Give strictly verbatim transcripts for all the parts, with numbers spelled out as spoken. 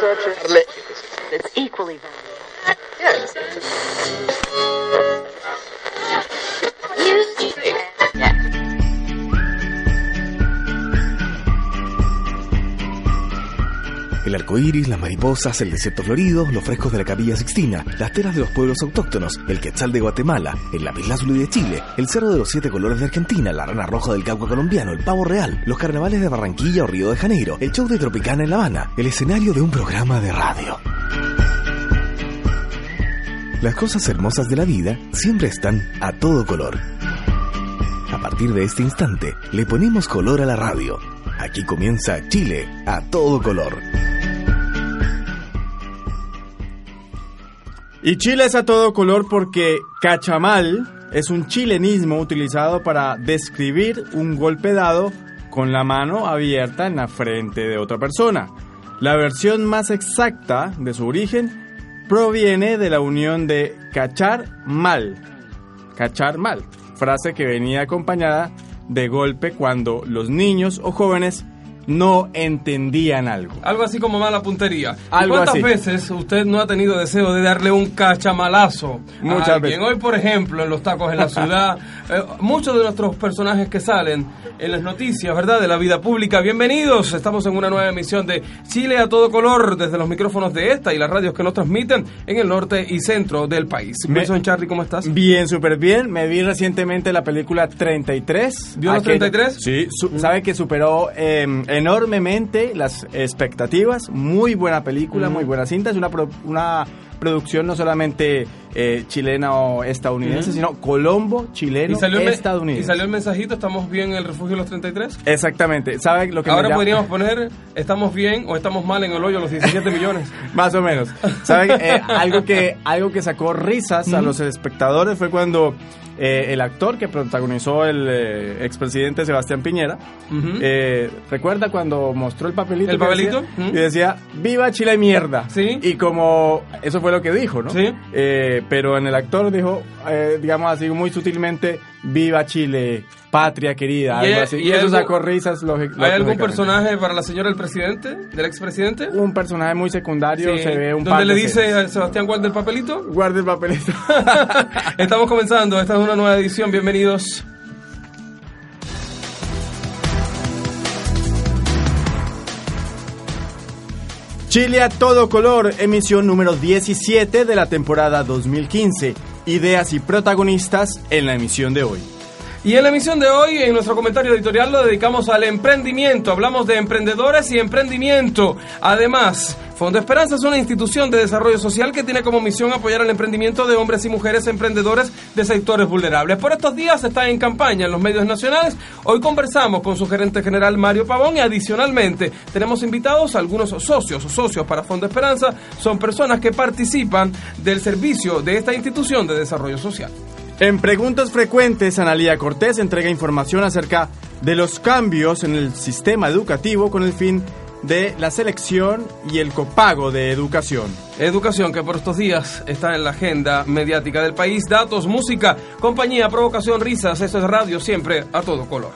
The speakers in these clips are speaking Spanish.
It's equally valid. Yes. El arco iris, las mariposas, el desierto florido, los frescos de la Capilla Sixtina, las teras de los pueblos autóctonos, el quetzal de Guatemala, el lapislázuli de Chile, el cerro de los siete colores de Argentina, la rana roja del Cauca colombiano, el pavo real, los carnavales de Barranquilla o Río de Janeiro, el show de Tropicana en La Habana, el escenario de un programa de radio. Las cosas hermosas de la vida siempre están a todo color. A partir de este instante, le ponemos color a la radio. Aquí comienza Chile a todo color. Y Chile es a todo color porque cachamal es un chilenismo utilizado para describir un golpe dado con la mano abierta en la frente de otra persona. La versión más exacta de su origen proviene de la unión de cachar mal, cachar mal, frase que venía acompañada de golpe cuando los niños o jóvenes no entendían algo. Algo así como mala puntería. Algo ¿Cuántas así. veces usted no ha tenido deseo de darle un cachamalazo Muchas a alguien? veces. Hoy, por ejemplo, en los tacos en la ciudad, eh, muchos de nuestros personajes que salen en las noticias, ¿verdad?, de la vida pública. Bienvenidos, estamos en una nueva emisión de Chile a todo color desde los micrófonos de esta y las radios que nos transmiten en el norte y centro del país. Me- Wilson Charly, ¿cómo estás? Bien, súper bien. Me vi recientemente la película treinta y tres. ¿Vio los Aquella- treinta y tres? Sí. Su- sabe que superó eh, enormemente las expectativas. Muy buena película, Mm. muy buena cinta. Es una, pro- una producción no solamente eh, chilena o estadounidense, Mm. sino colombo, chileno, ¿Y salió, el me- estadounidense. ¿Y salió el mensajito? ¿Estamos bien en el refugio de los treinta y tres? Exactamente. ¿Sabe lo que me Ahora llama? podríamos poner, ¿estamos bien o estamos mal en el hoyo los diecisiete millones? Más o menos. ¿Saben? Eh, algo, que, algo que sacó risas a los espectadores fue cuando eh, el actor que protagonizó el eh, expresidente Sebastián Piñera, Ujú. eh, ¿recuerda cuando mostró el papelito? ¿El que papelito? decía? Ujú. Y decía, ¡viva Chile mierda! Sí. Y como, eso fue lo que dijo, ¿no? Sí. Eh, pero en el actor dijo, eh, digamos así, muy sutilmente, ¡viva Chile! Patria querida, ¿Y algo hay- así. y Y, hay eso algo- sacó risas. lógi- ¿Hay algún lógicamente. personaje para la señora del presidente, del expresidente? Un personaje muy secundario, Sí. se ve un ¿Donde par le de dice escenas. a Sebastián guarda el papelito? Guarde el papelito. Estamos comenzando, esta es una nueva edición, bienvenidos. Chile a todo color, emisión número diecisiete de la temporada dos mil quince. Ideas y protagonistas en la emisión de hoy. Y en la emisión de hoy, en nuestro comentario editorial, lo dedicamos al emprendimiento. Hablamos de emprendedores y emprendimiento. Además, Fondo Esperanza es una institución de desarrollo social que tiene como misión apoyar el emprendimiento de hombres y mujeres emprendedores de sectores vulnerables. Por estos días está en campaña en los medios nacionales. Hoy conversamos con su gerente general Mario Pavón y adicionalmente tenemos invitados a algunos socios. Socios para Fondo Esperanza son personas que participan del servicio de esta institución de desarrollo social. En Preguntas Frecuentes, Analía Cortés entrega información acerca de los cambios en el sistema educativo con el fin de la selección y el copago de educación. Educación que por estos días está en la agenda mediática del país. Datos, música, compañía, provocación, risas. Esto es radio siempre a todo color.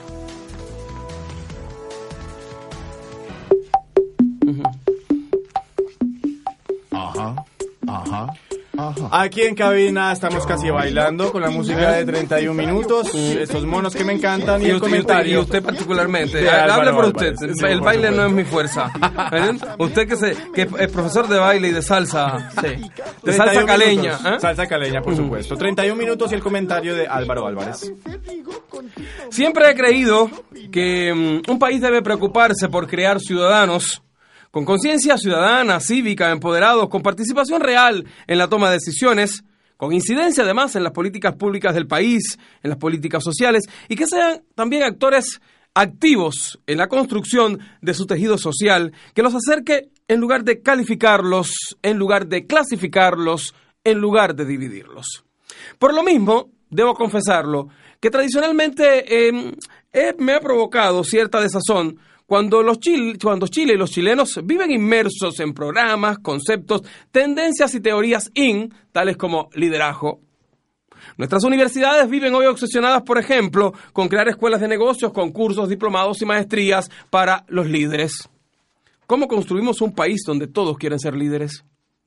Ajá, ajá, ajá. Aquí en cabina estamos casi bailando con la música de treinta y un minutos, estos monos que me encantan y, Y el usted, y usted- comentario. y usted particularmente. de Hable Álvaro por Álvarez. usted. Sí, el por baile supuesto. no es mi fuerza. ¿Ven? Usted que, se, que es profesor de baile y de salsa. Sí. De treinta y salsa un caleña. minutos. ¿eh? Salsa caleña, por supuesto. treinta y un minutos y el comentario de Álvaro Álvarez. Siempre he creído que mm, un país debe preocuparse por crear ciudadanos con conciencia ciudadana, cívica, empoderados, con participación real en la toma de decisiones, con incidencia además en las políticas públicas del país, en las políticas sociales, y que sean también actores activos en la construcción de su tejido social, que los acerque en lugar de calificarlos, en lugar de clasificarlos, en lugar de dividirlos. Por lo mismo, debo confesarlo, que tradicionalmente eh, eh, me ha provocado cierta desazón cuando, los Chile, cuando Chile y los chilenos viven inmersos en programas, conceptos, tendencias y teorías in, tales como liderazgo. Nuestras universidades viven hoy obsesionadas, por ejemplo, con crear escuelas de negocios, concursos, diplomados y maestrías para los líderes. ¿Cómo construimos un país donde todos quieren ser líderes?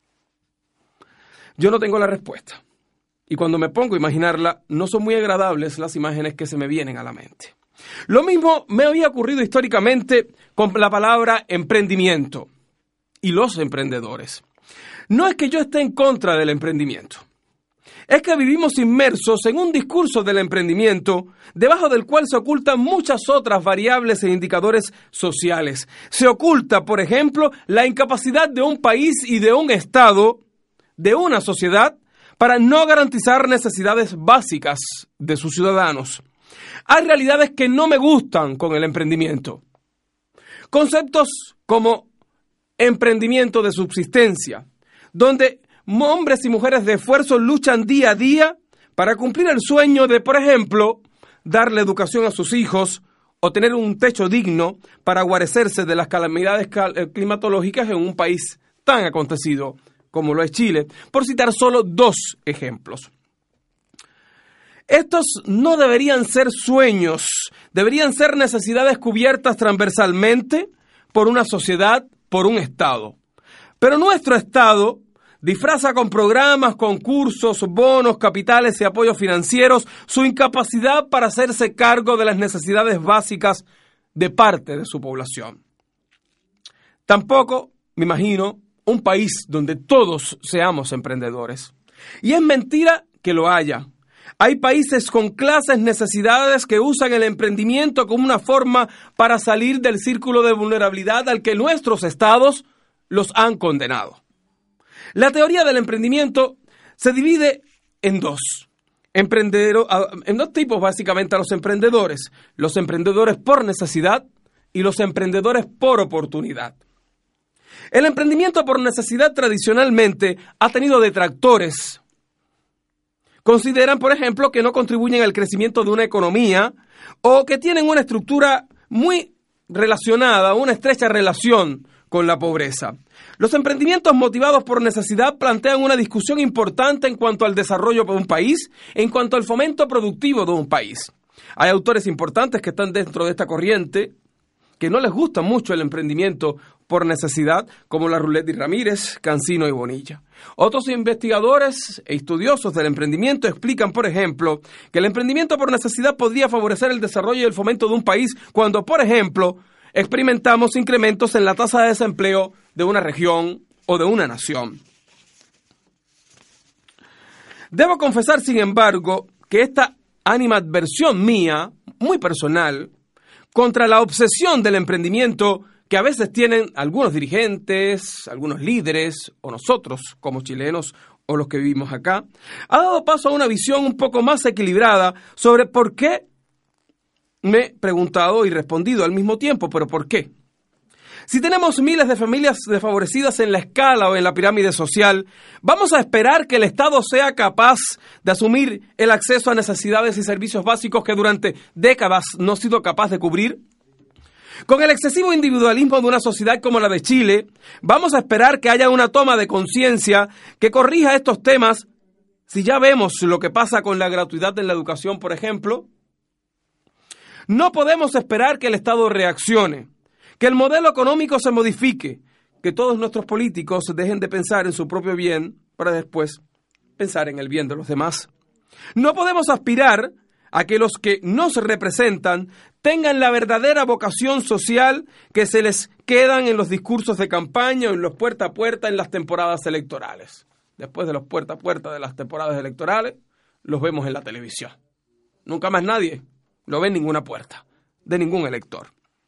Yo no tengo la respuesta. Y cuando me pongo a imaginarla, no son muy agradables las imágenes que se me vienen a la mente. Lo mismo me había ocurrido históricamente con la palabra emprendimiento y los emprendedores. No es que yo esté en contra del emprendimiento. Es que vivimos inmersos en un discurso del emprendimiento, debajo del cual se ocultan muchas otras variables e indicadores sociales. Se oculta, por ejemplo, la incapacidad de un país y de un Estado, de una sociedad, para no garantizar necesidades básicas de sus ciudadanos. Hay realidades que no me gustan con el emprendimiento. Conceptos como emprendimiento de subsistencia, donde hombres y mujeres de esfuerzo luchan día a día para cumplir el sueño de, por ejemplo, darle educación a sus hijos o tener un techo digno para guarecerse de las calamidades climatológicas en un país tan acontecido como lo es Chile, por citar solo dos ejemplos. Estos no deberían ser sueños, deberían ser necesidades cubiertas transversalmente por una sociedad, por un Estado. Pero nuestro Estado disfraza con programas, concursos, bonos, capitales y apoyos financieros su incapacidad para hacerse cargo de las necesidades básicas de parte de su población. Tampoco, me imagino, un país donde todos seamos emprendedores. Y es mentira que lo haya. Hay países con clases necesidades que usan el emprendimiento como una forma para salir del círculo de vulnerabilidad al que nuestros estados los han condenado. La teoría del emprendimiento se divide en dos. Emprendedero, en dos tipos básicamente a los emprendedores. Los emprendedores por necesidad y los emprendedores por oportunidad. El emprendimiento por necesidad tradicionalmente ha tenido detractores. Consideran, por ejemplo, que no contribuyen al crecimiento de una economía o que tienen una estructura muy relacionada, una estrecha relación con la pobreza. Los emprendimientos motivados por necesidad plantean una discusión importante en cuanto al desarrollo de un país, en cuanto al fomento productivo de un país. Hay autores importantes que están dentro de esta corriente, que no les gusta mucho el emprendimiento por necesidad, como Larroulette y Ramírez, Cancino y Bonilla. Otros investigadores e estudiosos del emprendimiento explican, por ejemplo, que el emprendimiento por necesidad podría favorecer el desarrollo y el fomento de un país cuando, por ejemplo, experimentamos incrementos en la tasa de desempleo de una región o de una nación. Debo confesar, sin embargo, que esta animadversión mía, muy personal, contra la obsesión del emprendimiento que a veces tienen algunos dirigentes, algunos líderes, o nosotros como chilenos o los que vivimos acá, ha dado paso a una visión un poco más equilibrada sobre por qué. Me he preguntado y respondido al mismo tiempo, ¿pero por qué? Si tenemos miles de familias desfavorecidas en la escala o en la pirámide social, ¿vamos a esperar que el Estado sea capaz de asumir el acceso a necesidades y servicios básicos que durante décadas no ha sido capaz de cubrir? Con el excesivo individualismo de una sociedad como la de Chile, ¿vamos a esperar que haya una toma de conciencia que corrija estos temas si ya vemos lo que pasa con la gratuidad en la educación, por ejemplo? No podemos esperar que el Estado reaccione, que el modelo económico se modifique, que todos nuestros políticos dejen de pensar en su propio bien para después pensar en el bien de los demás. No podemos aspirar a que los que nos representan tengan la verdadera vocación social que se les quedan en los discursos de campaña o en los puerta a puerta en las temporadas electorales. Después de los puerta a puerta de las temporadas electorales, los vemos en la televisión. Nunca más nadie lo ve en ninguna puerta de ningún elector.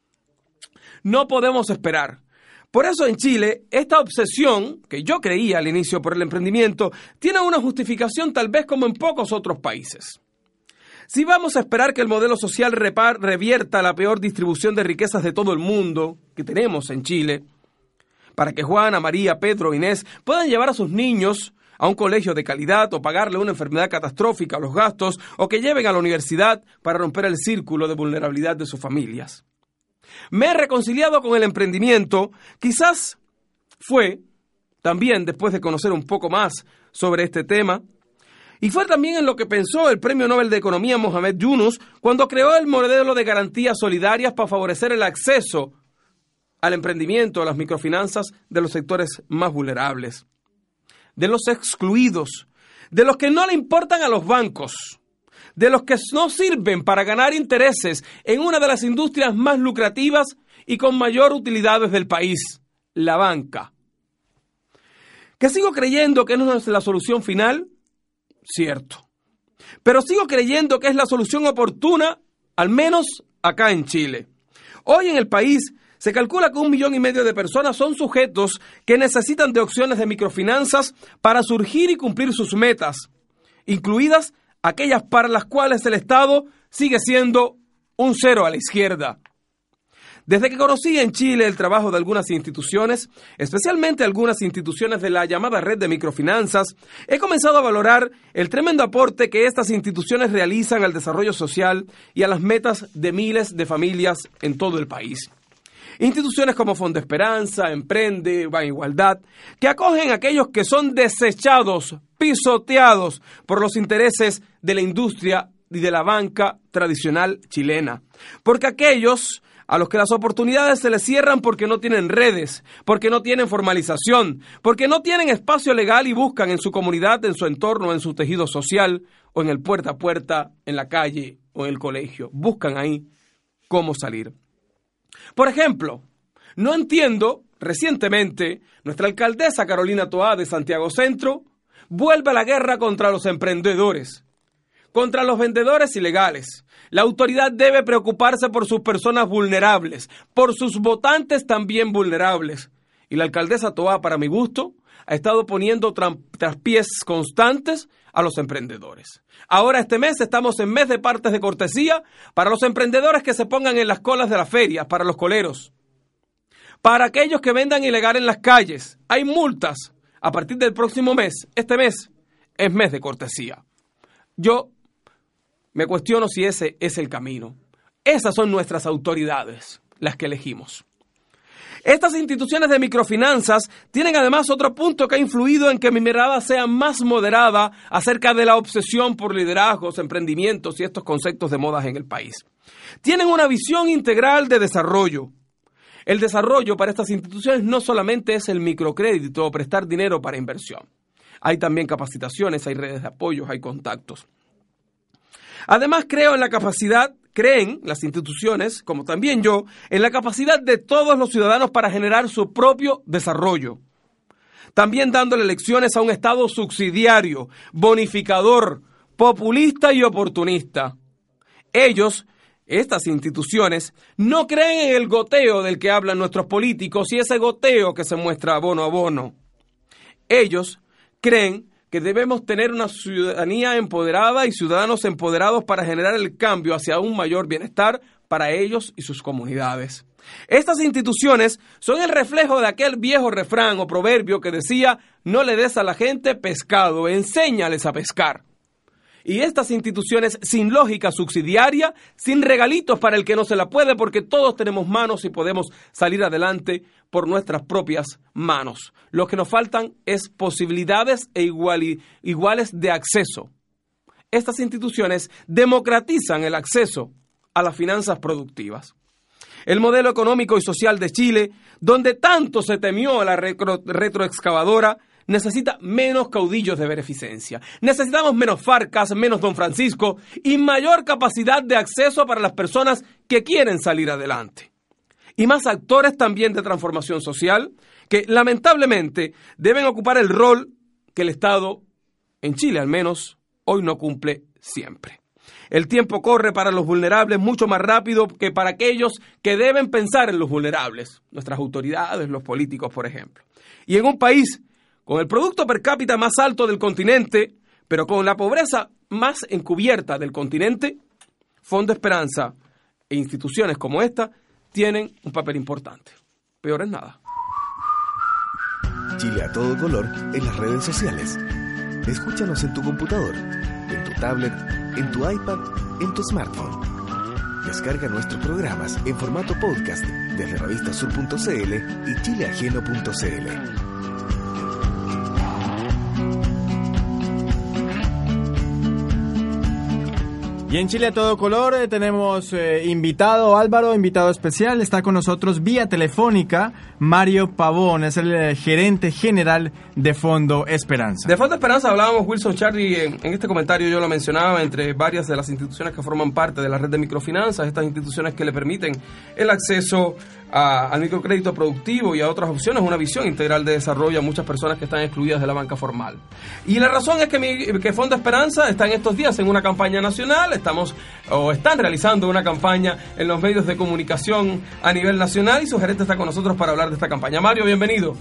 No podemos esperar. Por eso en Chile, esta obsesión, que yo creía al inicio por el emprendimiento, tiene una justificación tal vez como en pocos otros países. Si vamos a esperar que el modelo social repar, revierta la peor distribución de riquezas de todo el mundo que tenemos en Chile, para que Juana, María, Pedro, Inés puedan llevar a sus niños a un colegio de calidad o pagarle una enfermedad catastrófica a los gastos o que lleven a la universidad para romper el círculo de vulnerabilidad de sus familias. Me he reconciliado con el emprendimiento, quizás fue también después de conocer un poco más sobre este tema, y fue también en lo que pensó el Premio Nobel de Economía Mohamed Yunus cuando creó el modelo de garantías solidarias para favorecer el acceso al emprendimiento, a las microfinanzas de los sectores más vulnerables, de los excluidos, de los que no le importan a los bancos, de los que no sirven para ganar intereses en una de las industrias más lucrativas y con mayor utilidad del país, la banca. ¿Que sigo creyendo que no es la solución final? Cierto. Pero sigo creyendo que es la solución oportuna, al menos acá en Chile. Hoy en el país se calcula que un millón y medio de personas son sujetos que necesitan de opciones de microfinanzas para surgir y cumplir sus metas, incluidas aquellas para las cuales el Estado sigue siendo un cero a la izquierda. Desde que conocí en Chile el trabajo de algunas instituciones, especialmente algunas instituciones de la llamada red de microfinanzas, he comenzado a valorar el tremendo aporte que estas instituciones realizan al desarrollo social y a las metas de miles de familias en todo el país. Instituciones como Fondo Esperanza, Emprende, Ban Igualdad, que acogen a aquellos que son desechados, pisoteados por los intereses de la industria y de la banca tradicional chilena. Porque aquellos a los que las oportunidades se les cierran porque no tienen redes, porque no tienen formalización, porque no tienen espacio legal y buscan en su comunidad, en su entorno, en su tejido social, o en el puerta a puerta, en la calle o en el colegio. Buscan ahí cómo salir. Por ejemplo, no entiendo, recientemente, nuestra alcaldesa Carolina Toá de Santiago Centro vuelve a la guerra contra los emprendedores, contra los vendedores ilegales. La autoridad debe preocuparse por sus personas vulnerables, por sus votantes también vulnerables. Y la alcaldesa Toá, para mi gusto, ha estado poniendo tra- traspiés constantes a los emprendedores. Ahora este mes estamos en mes de partes de cortesía para los emprendedores que se pongan en las colas de las ferias, para los coleros. Para aquellos que vendan ilegal en las calles, hay multas. A partir del próximo mes, este mes, es mes de cortesía. Yo me cuestiono si ese es el camino. Esas son nuestras autoridades, las que elegimos. Estas instituciones de microfinanzas tienen además otro punto que ha influido en que mi mirada sea más moderada acerca de la obsesión por liderazgos, emprendimientos y estos conceptos de moda en el país. Tienen una visión integral de desarrollo. El desarrollo para estas instituciones no solamente es el microcrédito o prestar dinero para inversión. Hay también capacitaciones, hay redes de apoyos, hay contactos. Además, creo en la capacidad, creen las instituciones, como también yo, en la capacidad de todos los ciudadanos para generar su propio desarrollo. También dándole lecciones a un Estado subsidiario, bonificador, populista y oportunista. Ellos, estas instituciones, no creen en el goteo del que hablan nuestros políticos y ese goteo que se muestra bono a bono. Ellos creen que debemos tener una ciudadanía empoderada y ciudadanos empoderados para generar el cambio hacia un mayor bienestar para ellos y sus comunidades. Estas instituciones son el reflejo de aquel viejo refrán o proverbio que decía: no le des a la gente pescado, enséñales a pescar. Y estas instituciones sin lógica subsidiaria, sin regalitos para el que no se la puede, porque todos tenemos manos y podemos salir adelante por nuestras propias manos. Lo que nos faltan es posibilidades e igual, iguales de acceso. Estas instituciones democratizan el acceso a las finanzas productivas. El modelo económico y social de Chile, donde tanto se temió a la retro, retroexcavadora, necesita menos caudillos de beneficencia. Necesitamos menos Farcas, menos Don Francisco y mayor capacidad de acceso para las personas que quieren salir adelante. Y más actores también de transformación social que lamentablemente deben ocupar el rol que el Estado, en Chile al menos, hoy no cumple siempre. El tiempo corre para los vulnerables mucho más rápido que para aquellos que deben pensar en los vulnerables, nuestras autoridades, los políticos, por ejemplo. Y en un país con el producto per cápita más alto del continente, pero con la pobreza más encubierta del continente, Fondo Esperanza e instituciones como esta tienen un papel importante. Peor es nada. Chile a todo color en las redes sociales. Escúchanos en tu computador, en tu tablet, en tu iPad, en tu smartphone. Descarga nuestros programas en formato podcast desde revistasur punto c l y chileajeno punto c l. Y en Chile a todo color eh, tenemos eh, invitado Álvaro, invitado especial. Está con nosotros vía telefónica Mario Pavón, es el eh, gerente general de Fondo Esperanza. De Fondo Esperanza hablábamos, Wilson Charlie, en, en este comentario yo lo mencionaba, entre varias de las instituciones que forman parte de la red de microfinanzas, estas instituciones que le permiten el acceso a, al microcrédito productivo y a otras opciones, una visión integral de desarrollo a muchas personas que están excluidas de la banca formal. Y la razón es que, mi, que Fondo Esperanza está en estos días en una campaña nacional, estamos o están realizando una campaña en los medios de comunicación a nivel nacional y su gerente está con nosotros para hablar de esta campaña. Mario, bienvenido.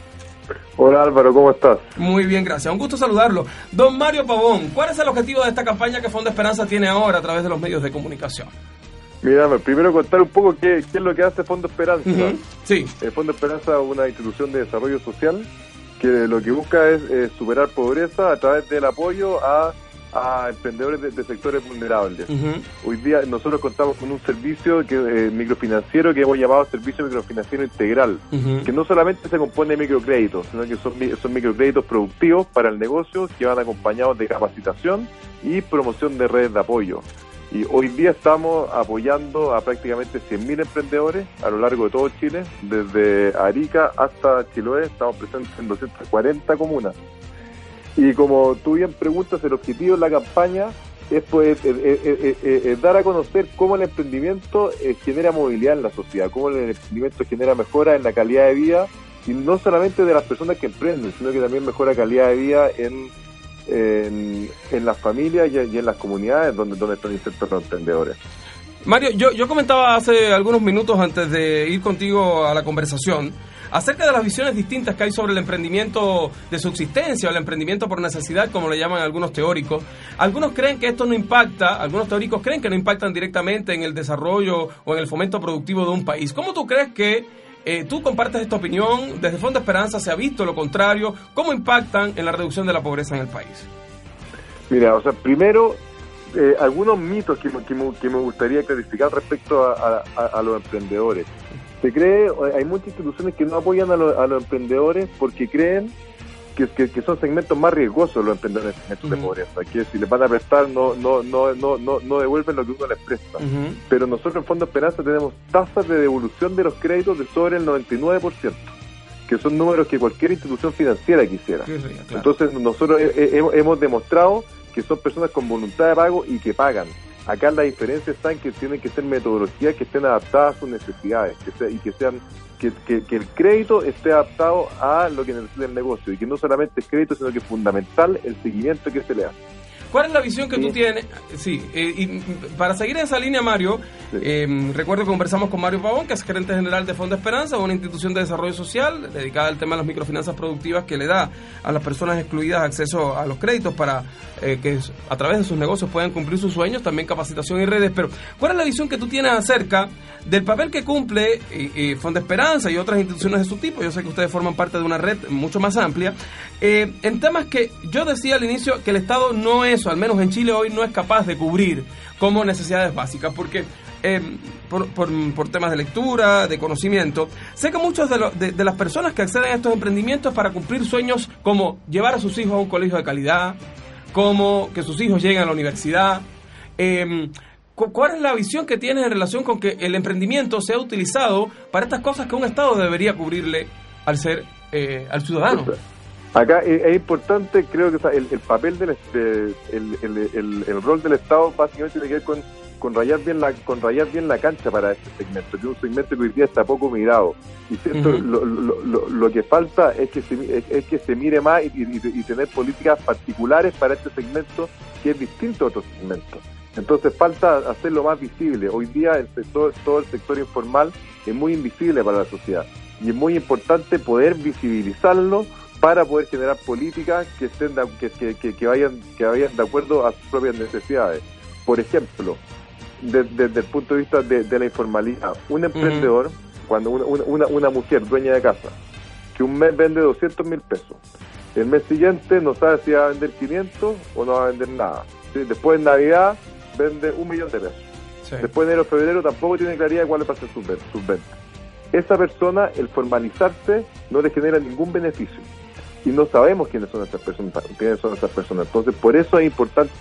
Hola Álvaro, ¿cómo estás? Muy bien, gracias. Un gusto saludarlo. Don Mario Pavón, ¿cuál es el objetivo de esta campaña que Fondo Esperanza tiene ahora a través de los medios de comunicación? Mira, primero contar un poco qué, qué es lo que hace Fondo Esperanza. Uh-huh. Sí. El Fondo Esperanza es una institución de desarrollo social que lo que busca es eh, superar pobreza a través del apoyo a, a emprendedores de, de sectores vulnerables. Uh-huh. Hoy día nosotros contamos con un servicio que eh, microfinanciero que hemos llamado Servicio Microfinanciero Integral, uh-huh. que no solamente se compone de microcréditos, sino que son, son microcréditos productivos para el negocio que van acompañados de capacitación y promoción de redes de apoyo. Y hoy día estamos apoyando a prácticamente cien mil emprendedores a lo largo de todo Chile, desde Arica hasta Chiloé, estamos presentes en doscientas cuarenta comunas. Y como tú bien preguntas, el objetivo de la campaña es, pues, es, es, es, es, es dar a conocer cómo el emprendimiento eh, genera movilidad en la sociedad, cómo el emprendimiento genera mejora en la calidad de vida, y no solamente de las personas que emprenden, sino que también mejora calidad de vida en En, en las familias y, y en las comunidades donde, donde están insertos los emprendedores. Mario, yo, yo comentaba hace algunos minutos antes de ir contigo a la conversación acerca de las visiones distintas que hay sobre el emprendimiento de subsistencia o el emprendimiento por necesidad, como le llaman algunos teóricos. Algunos creen que esto no impacta, algunos teóricos creen que no impactan directamente en el desarrollo o en el fomento productivo de un país. ¿Cómo tú crees que Eh, tú compartes esta opinión? Desde Fondo Esperanza se ha visto lo contrario. ¿Cómo impactan en la reducción de la pobreza en el país? Mira, o sea, primero, eh, algunos mitos que, que, me, que me gustaría clarificar respecto a, a, a los emprendedores. Se cree, hay muchas instituciones que no apoyan a, lo, a los emprendedores porque creen que, que, que son segmentos más riesgosos los emprendedores en segmentos uh-huh. de pobreza, que si les van a prestar no no no no no, no devuelven lo que uno les presta. Uh-huh. Pero nosotros en Fondo Esperanza tenemos tasas de devolución de los créditos de sobre el noventa y nueve por ciento, que son números que cualquier institución financiera quisiera. Sí, sí, claro. Entonces nosotros he, he, hemos demostrado que son personas con voluntad de pago y que pagan. Acá la diferencia está en que tienen que ser metodologías que estén adaptadas a sus necesidades, que sea, y que sean que, que, que el crédito esté adaptado a lo que necesita el negocio, y que no solamente es crédito, sino que es fundamental el seguimiento que se le hace. ¿Cuál es la visión que sí. tú tienes? Sí, eh, y para seguir en esa línea, Mario, sí. eh, recuerdo que conversamos con Mario Pavón, que es gerente general de Fondo Esperanza, una institución de desarrollo social dedicada al tema de las microfinanzas productivas que le da a las personas excluidas acceso a los créditos para eh, que a través de sus negocios puedan cumplir sus sueños, también capacitación y redes. Pero, ¿cuál es la visión que tú tienes acerca del papel que cumple eh, eh, Fondo Esperanza y otras instituciones de su tipo? Yo sé que ustedes forman parte de una red mucho más amplia, eh, en temas que yo decía al inicio que el Estado no es, o al menos en Chile hoy, no es capaz de cubrir como necesidades básicas, porque eh, por, por, por temas de lectura, de conocimiento, sé que muchas de, lo, de, de las personas que acceden a estos emprendimientos para cumplir sueños como llevar a sus hijos a un colegio de calidad, como que sus hijos lleguen a la universidad, eh, ¿cuál es la visión que tienes en relación con que el emprendimiento sea utilizado para estas cosas que un Estado debería cubrirle al ser eh, al ciudadano? Acá es, es importante, creo que el, el papel del de, el, el, el, el rol del Estado básicamente tiene que ver con, con rayar bien la con rayar bien la cancha para este segmento, que es un segmento que hoy día está poco mirado, y cierto, uh-huh. lo, lo, lo, lo que falta es que se, es, es que se mire más y, y, y tener políticas particulares para este segmento que es distinto a otros segmentos. Entonces falta hacerlo más visible. Hoy día el sector, todo el sector informal es muy invisible para la sociedad, y es muy importante poder visibilizarlo para poder generar políticas que estén de, que, que, que vayan que vayan de acuerdo a sus propias necesidades. Por ejemplo, desde, desde el punto de vista de, de la informalidad, un emprendedor, uh-huh. cuando una, una, una mujer dueña de casa, que un mes vende doscientos mil pesos, el mes siguiente no sabe si va a vender quinientos o no va a vender nada. ¿Sí? Después en Navidad vende un millón de pesos. Sí. Después de enero febrero tampoco tiene claridad de cuáles van a ser sus ventas. Esa persona, el formalizarse, no le genera ningún beneficio. Y no sabemos quiénes son estas personas, quiénes son estas personas. Entonces, por eso es importante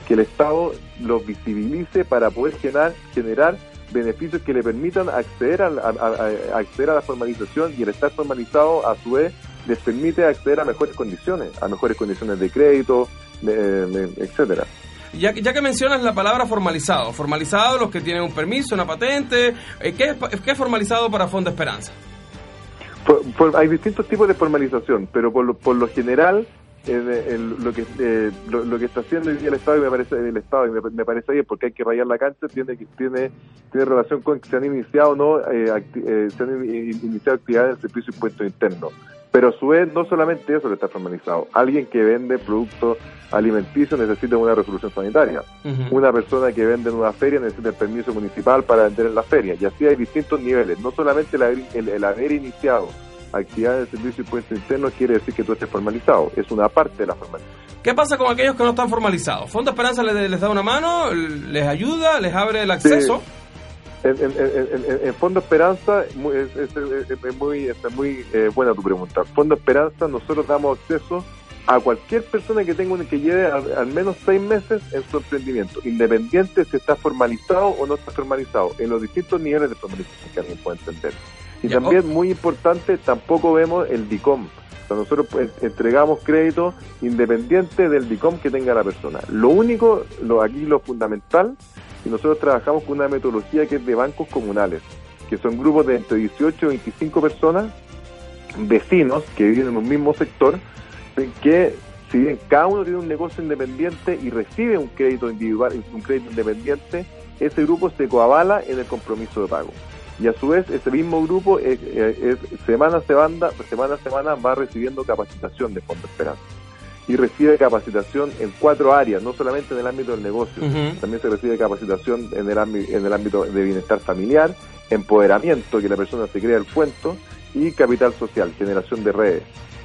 que el Estado los visibilice para poder generar, generar beneficios que le permitan acceder a, a, a, a acceder a la formalización, y el estar formalizado a su vez les permite acceder a mejores condiciones, a mejores condiciones de crédito, de, de, etcétera. Ya, ya que mencionas la palabra formalizado, formalizado los que tienen un permiso, una patente, ¿qué es, qué es formalizado para Fondo Esperanza? For, for, hay distintos tipos de formalización, pero por lo, por lo general eh, el, lo que eh, lo, lo que está haciendo hoy día el Estado, y me parece el Estado y me, me parece bien, porque hay que rayar la cancha, tiene tiene tiene relación con que se han iniciado no eh, acti, eh, se han iniciado actividades del servicio de impuesto interno. Pero a su vez, no solamente eso que está formalizado. Alguien que vende productos alimenticios necesita una resolución sanitaria. Uh-huh. Una persona que vende en una feria necesita el permiso municipal para vender en la feria. Y así hay distintos niveles. No solamente el haber, el, el haber iniciado actividades de servicio de impuestos internos quiere decir que tú estés formalizado. Es una parte de la formalización. ¿Qué pasa con aquellos que no están formalizados? ¿Fondo Esperanza les, les da una mano? ¿Les ayuda? ¿Les abre el acceso? Sí. En, en, en, en Fondo Esperanza, es, es, es, es muy, es muy eh, buena tu pregunta. Fondo Esperanza, nosotros damos acceso a cualquier persona que tenga un, que lleve al, al menos seis meses en su emprendimiento, independiente si está formalizado o no está formalizado, en los distintos niveles de formalización que alguien puede entender. Y ya, también, oh. muy importante, tampoco vemos el D I C O M. O sea, nosotros pues, entregamos crédito independiente del D I C O M que tenga la persona. Lo único, lo aquí lo fundamental, y nosotros trabajamos con una metodología que es de bancos comunales, que son grupos de entre dieciocho y veinticinco personas, vecinos que viven en un mismo sector, que si bien cada uno tiene un negocio independiente y recibe un crédito individual, un crédito independiente, ese grupo se coavala en el compromiso de pago. Y a su vez, ese mismo grupo es, es, es, semana a semana, semana a semana va recibiendo capacitación de Fondo Esperanza. Y recibe capacitación en cuatro áreas, no solamente en el ámbito del negocio, uh-huh. también se recibe capacitación en el, ámbito, en el ámbito de bienestar familiar, empoderamiento, que la persona se crea el cuento, y capital social, generación de redes.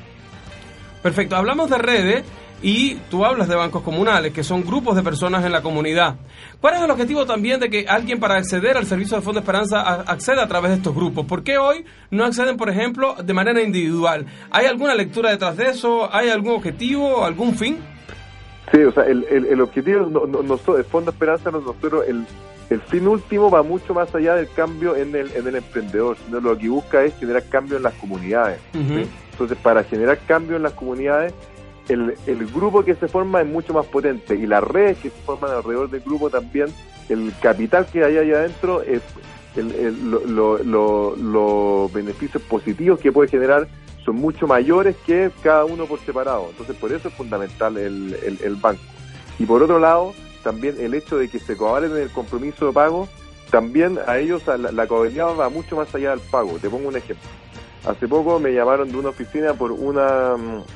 Perfecto, hablamos de redes y tú hablas de bancos comunales, que son grupos de personas en la comunidad. ¿Cuál es el objetivo también de que alguien para acceder al servicio de Fondo Esperanza acceda a través de estos grupos? ¿Por qué hoy no acceden, por ejemplo, de manera individual? ¿Hay alguna lectura detrás de eso? ¿Hay algún objetivo, algún fin? Sí, o sea, el, el, el objetivo, no, no, no, el Fondo Esperanza, nosotros, el, el fin último va mucho más allá del cambio en el, en el emprendedor, sino lo que busca es generar cambio en las comunidades. Uh-huh. ¿Sí? Entonces, para generar cambio en las comunidades, El, el grupo que se forma es mucho más potente, y las redes que se forman alrededor del grupo también, el capital que hay allá adentro, es el, el, lo, lo, lo, los beneficios positivos que puede generar son mucho mayores que cada uno por separado. Entonces, por eso es fundamental el, el, el banco. Y por otro lado, también el hecho de que se coavalen en el compromiso de pago, también a ellos a la, la coavaleada va mucho más allá del pago. Te pongo un ejemplo. Hace poco me llamaron de una oficina por una...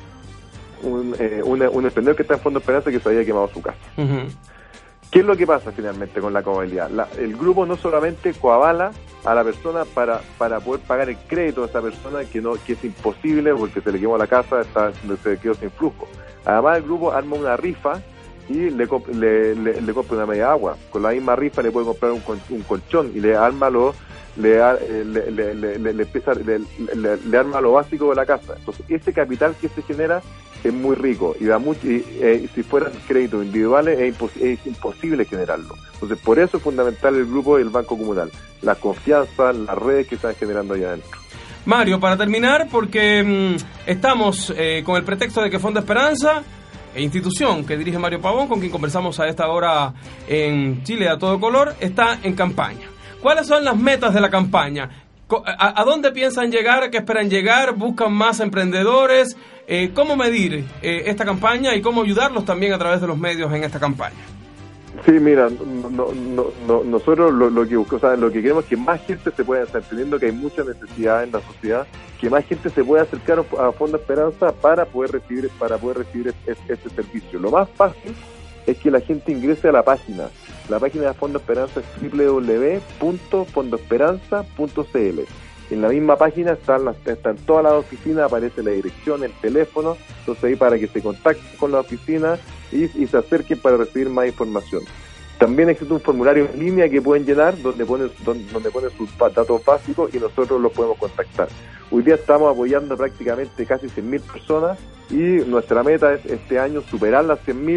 Un, eh, un, un emprendedor que está en Fondo Esperanza que se había quemado su casa. Uh-huh. ¿Qué es lo que pasa finalmente con la coavalidad? La, el grupo no solamente coavala a la persona para, para poder pagar el crédito de esa persona, que no que es imposible porque se le quemó la casa, está, se quedó sin flujo. Además, el grupo arma una rifa y le, le, le, le compra una media agua. Con la misma rifa le puede comprar un, un colchón y le arma lo Le, le, le, le, le, le, empieza, le, le, le arma lo básico de la casa. Entonces, ese capital que se genera es muy rico y da mucho, y, eh, si fueran créditos individuales es, impos, es imposible generarlo. Entonces, por eso es fundamental el grupo del Banco Comunal, la confianza, las redes que están generando allá adentro. Mario, para terminar, porque mmm, estamos eh, con el pretexto de que Fondo Esperanza, e institución que dirige Mario Pavón, con quien conversamos a esta hora en Chile a todo color, está en campaña. ¿Cuáles son las metas de la campaña? ¿A, a dónde piensan llegar? ¿A qué esperan llegar? ¿Buscan más emprendedores? Eh, ¿Cómo medir eh, esta campaña y cómo ayudarlos también a través de los medios en esta campaña? Sí, mira, no, no, no, nosotros lo, lo que buscamos, o sea, lo que queremos es que más gente se pueda, entendiendo que hay mucha necesidad en la sociedad, que más gente se pueda acercar a Fondo Esperanza para poder recibir, para poder recibir este, este servicio. Lo más fácil es que la gente ingrese a la página. La página de Fondo Esperanza es doble u doble u doble u punto fondo esperanza punto c l. En la misma página están, las, están todas las oficinas, aparece la dirección, el teléfono, entonces ahí para que se contacten con la oficina y, y se acerquen para recibir más información. También existe un formulario en línea que pueden llenar donde ponen, donde, donde ponen sus datos básicos y nosotros los podemos contactar. Hoy día estamos apoyando prácticamente casi cien mil personas y nuestra meta es este año superar las cien mil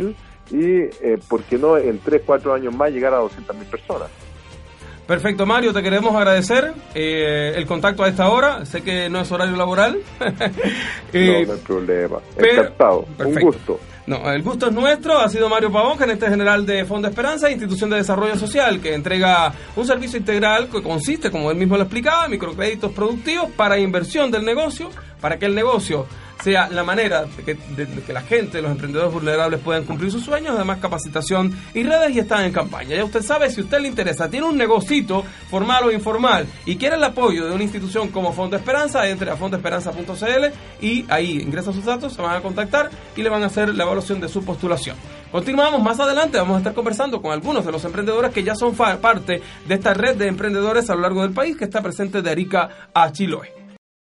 y, eh, ¿por qué no en tres, cuatro años más llegar a doscientas mil personas? Perfecto, Mario, te queremos agradecer eh, el contacto a esta hora. Sé que no es horario laboral. eh, no, no hay problema. pero, Encantado. perfecto. Un gusto. No, el gusto es nuestro. Ha sido Mario Pavón, gerente general de Fondo Esperanza, institución de desarrollo social que entrega un servicio integral que consiste, como él mismo lo explicaba, en microcréditos productivos para inversión del negocio, para que el negocio sea la manera de que, de, de que la gente, los emprendedores vulnerables puedan cumplir sus sueños, además capacitación y redes, y están en campaña. Ya usted sabe, si a usted le interesa, tiene un negocito formal o informal y quiere el apoyo de una institución como Fondo Esperanza, entre a fondo esperanza punto c l y ahí ingresa sus datos, se van a contactar y le van a hacer la evaluación de su postulación. Continuamos más adelante, vamos a estar conversando con algunos de los emprendedores que ya son fa- parte de esta red de emprendedores a lo largo del país que está presente de Arica a Chiloé.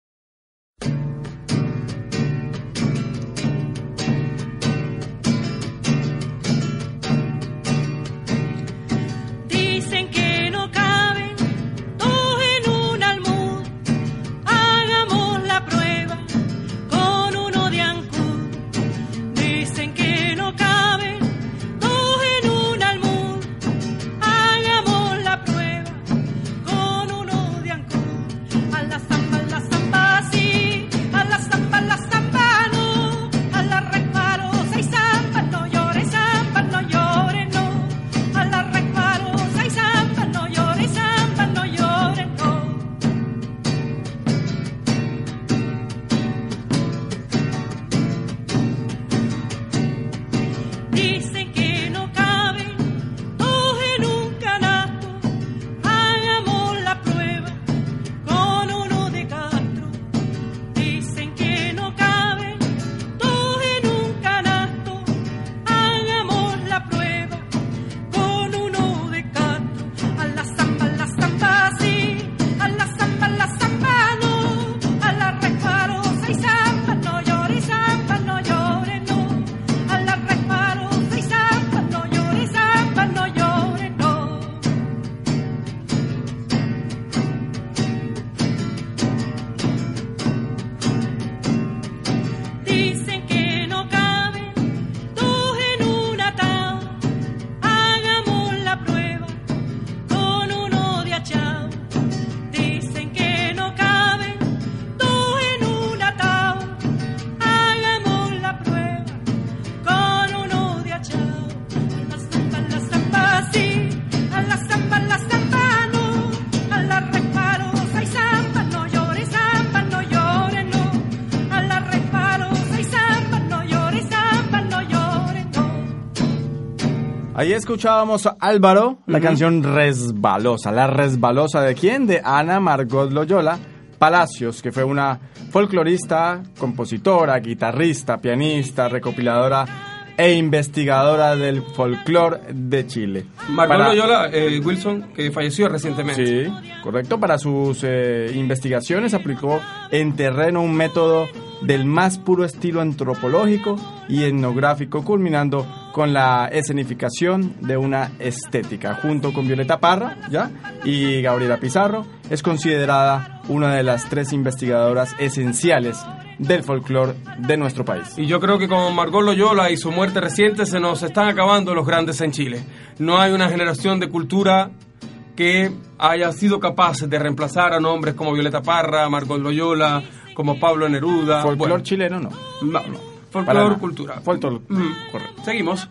Ahí escuchábamos a Álvaro, la uh-huh. canción Resbalosa. ¿La Resbalosa de quién? De Ana Margot Loyola Palacios, que fue una folclorista, compositora, guitarrista, pianista, recopiladora e investigadora del folclore de Chile. Margot Para... Loyola eh, Wilson, que falleció recientemente. Sí, correcto. Para sus eh, investigaciones aplicó en terreno un método del más puro estilo antropológico y etnográfico, culminando con la escenificación de una estética. Junto con Violeta Parra, ¿ya? y Gabriela Pizarro, es considerada una de las tres investigadoras esenciales del folclore de nuestro país. Y yo creo que con Margot Loyola y su muerte reciente se nos están acabando los grandes en Chile. No hay una generación de cultura que haya sido capaz de reemplazar a nombres como Violeta Parra, Margot Loyola, como Pablo Neruda. Folclore bueno, chileno no. No, no. Folclore cultural. Folclore, mm. correcto. Seguimos.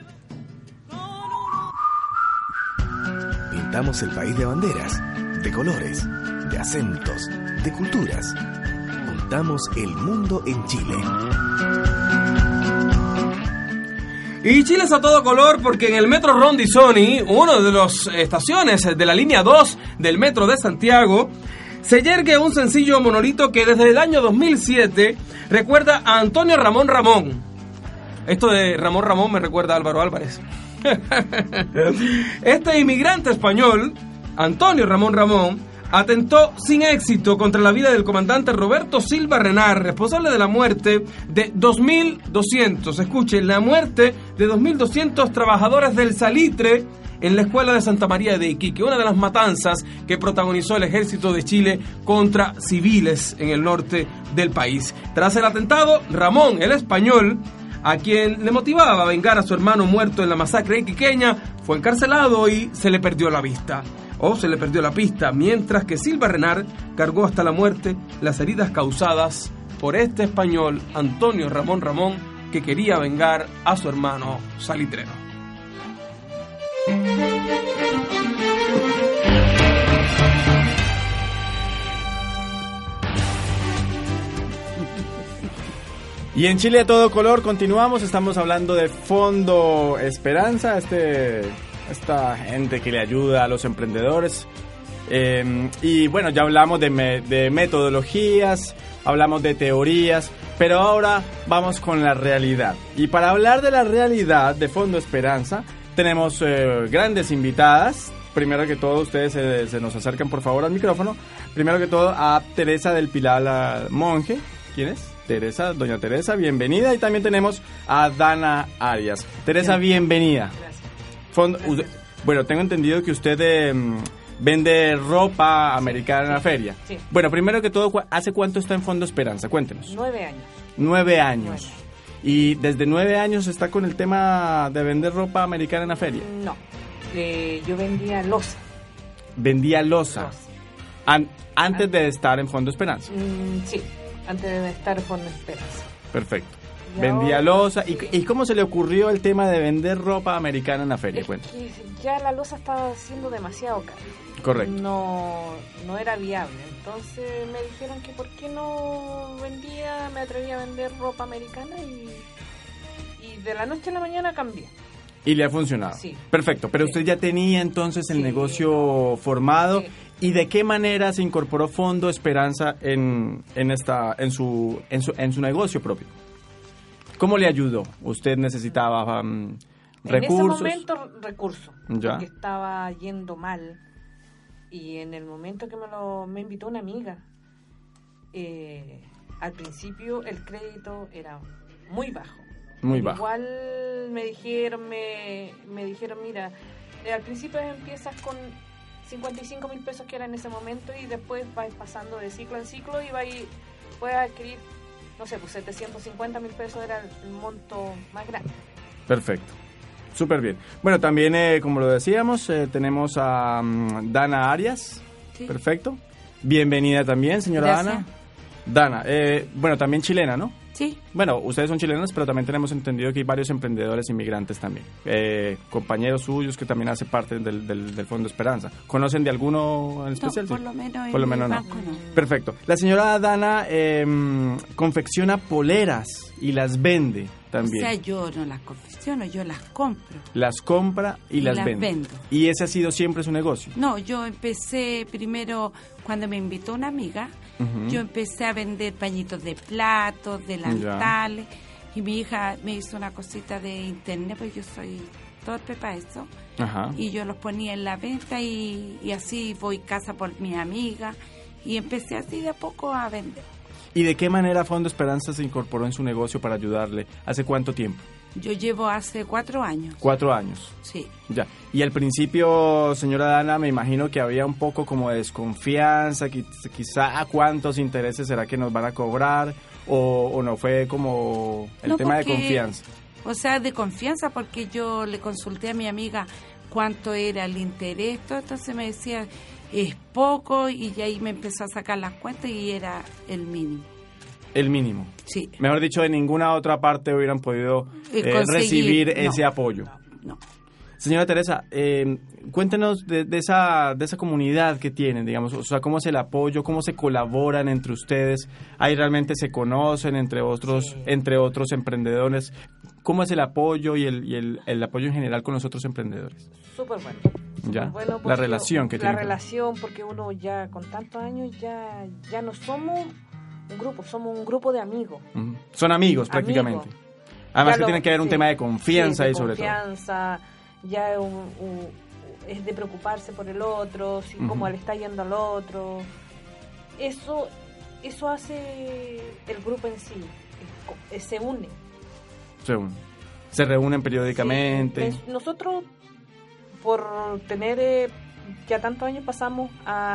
Pintamos el país de banderas, de colores, de acentos, de culturas. Contamos el mundo en Chile. Y Chile es a todo color porque en el Metro Rondizoni, una de las estaciones de la línea dos del Metro de Santiago, se yergue un sencillo monolito que desde el año dos mil siete recuerda a Antonio Ramón Ramón. Esto de Ramón Ramón me recuerda a Álvaro Álvarez. Este inmigrante español, Antonio Ramón Ramón, atentó sin éxito contra la vida del comandante Roberto Silva Renard, responsable de la muerte de dos mil doscientos, escuchen, la muerte de dos mil doscientos trabajadores del salitre en la escuela de Santa María de Iquique, una de las matanzas que protagonizó el ejército de Chile contra civiles en el norte del país. Tras el atentado, Ramón, el español, a quien le motivaba a vengar a su hermano muerto en la masacre iquiqueña, fue encarcelado y se le perdió la vista, o se le perdió la pista, mientras que Silva Renard cargó hasta la muerte las heridas causadas por este español Antonio Ramón Ramón, que quería vengar a su hermano salitrero. Y en Chile a todo color continuamos, estamos hablando de Fondo Esperanza, este, esta gente que le ayuda a los emprendedores. Eh, y bueno, ya hablamos de, me, de metodologías, hablamos de teorías, pero ahora vamos con la realidad. Y para hablar de la realidad de Fondo Esperanza, tenemos eh, grandes invitadas. Primero que todo, ustedes se, se nos acercan por favor al micrófono. Primero que todo a Teresa del Pilar Monge. ¿Quién es? Teresa, doña Teresa, bienvenida. Y también tenemos a Dana Arias. Teresa, bienvenida. Gracias. Fondo, usted, bueno, tengo entendido que usted eh, vende ropa americana en la feria. Sí. Bueno, primero que todo, ¿hace cuánto está en Fondo Esperanza? Cuéntenos. Nueve años. Nueve años. Nueve. ¿Y desde nueve años está con el tema de vender ropa americana en la feria? No, eh, yo vendía loza. Vendía loza. Loza. An- antes de estar en Fondo Esperanza. Mm, sí, antes de estar en Fondo Esperanza. Perfecto. Y Vendía ahora, loza. sí. ¿Y, ¿Y cómo se le ocurrió el tema de vender ropa americana en la feria? Es Cuenta. que ya la loza estaba siendo demasiado cara. Correcto. No, no era viable. Entonces me dijeron que por qué no vendía, me atrevía a vender ropa americana y, y de la noche a la mañana cambié. Y le ha funcionado. Sí. Perfecto. Pero Sí. usted ya tenía entonces el Sí. negocio formado. Sí. ¿Y de qué manera se incorporó Fondo Esperanza en, en, esta, en, su, en, su, en su negocio propio? ¿Cómo le ayudó? ¿Usted necesitaba um, recursos? En ese momento, recursos. Ya. Porque estaba yendo mal. Y en el momento que me lo me invitó una amiga, eh, al principio el crédito era muy bajo. Muy bajo. Igual me dijeron, me, me dijeron, mira, eh, al principio empiezas con cincuenta y cinco mil pesos que era en ese momento y después vas pasando de ciclo en ciclo y vas, puedes adquirir, no sé, pues setecientos cincuenta mil pesos era el monto más grande. Perfecto. Súper bien. Bueno, también, eh, como lo decíamos, eh, tenemos a um, Dana Arias. Sí. Perfecto. Bienvenida también, señora Gracias. Dana. Dana, eh, bueno, también chilena, ¿no? Sí, Bueno, ustedes son chilenos, pero también tenemos entendido que hay varios emprendedores inmigrantes también. Eh, compañeros suyos que también hacen parte del, del, del Fondo Esperanza. ¿Conocen de alguno en especial? no, por Sí. lo menos en Por lo mi menos no. banco no. Perfecto. La señora Dana eh, confecciona poleras y las vende también. O sea, yo no las confecciono, yo las compro. Las compra y, Y las, las vende. vendo. Y ese ha sido siempre su negocio. No, yo empecé primero, cuando me invitó una amiga, Ujú. yo empecé a vender pañitos de platos, delantales, y mi hija me hizo una cosita de internet, porque yo soy torpe para eso, Ajá. y yo los ponía en la venta y, y así voy casa por mi amiga, y empecé así de a poco a vender. ¿Y de qué manera Fondo Esperanza se incorporó en su negocio para ayudarle? ¿Hace cuánto tiempo? Yo llevo hace cuatro años. Cuatro años. Sí. Ya. Y al principio, señora Dana, me imagino que había un poco como de desconfianza, qui- quizá a cuántos intereses será que nos van a cobrar, o, o no fue como el No, tema de porque- confianza. O sea, de confianza, porque yo le consulté a mi amiga cuánto era el interés, todo, entonces me decía, es poco, y ahí me empezó a sacar las cuentas y era el mínimo. El mínimo. Sí. Mejor dicho, de ninguna otra parte hubieran podido Eh, eh, conseguir- recibir no. ese apoyo. No. Señora Teresa, eh, cuéntenos de, de esa de esa comunidad que tienen, digamos, o sea, cómo es el apoyo, cómo se colaboran entre ustedes, ahí realmente se conocen entre otros Sí. entre otros emprendedores, cómo es el apoyo y el, y el, el apoyo en general con los otros emprendedores. Súper bueno. Ya, Bueno, la porque relación que La tienen. relación, porque uno ya con tantos años ya, ya no somos un grupo, somos un grupo de amigos. Ujú. Son amigos prácticamente. Amigos. Además Ya que lo- tiene que haber un sí, tema de confianza sí, de ahí sobre todo. confianza, ya es, un- un- es de preocuparse por el otro, si Ujú. cómo le está yendo al otro. Eso eso hace el grupo en sí, es co- eh, se une. Se unen. Se reúnen periódicamente. Sí, es- nosotros, por tener eh, ya tantos años, pasamos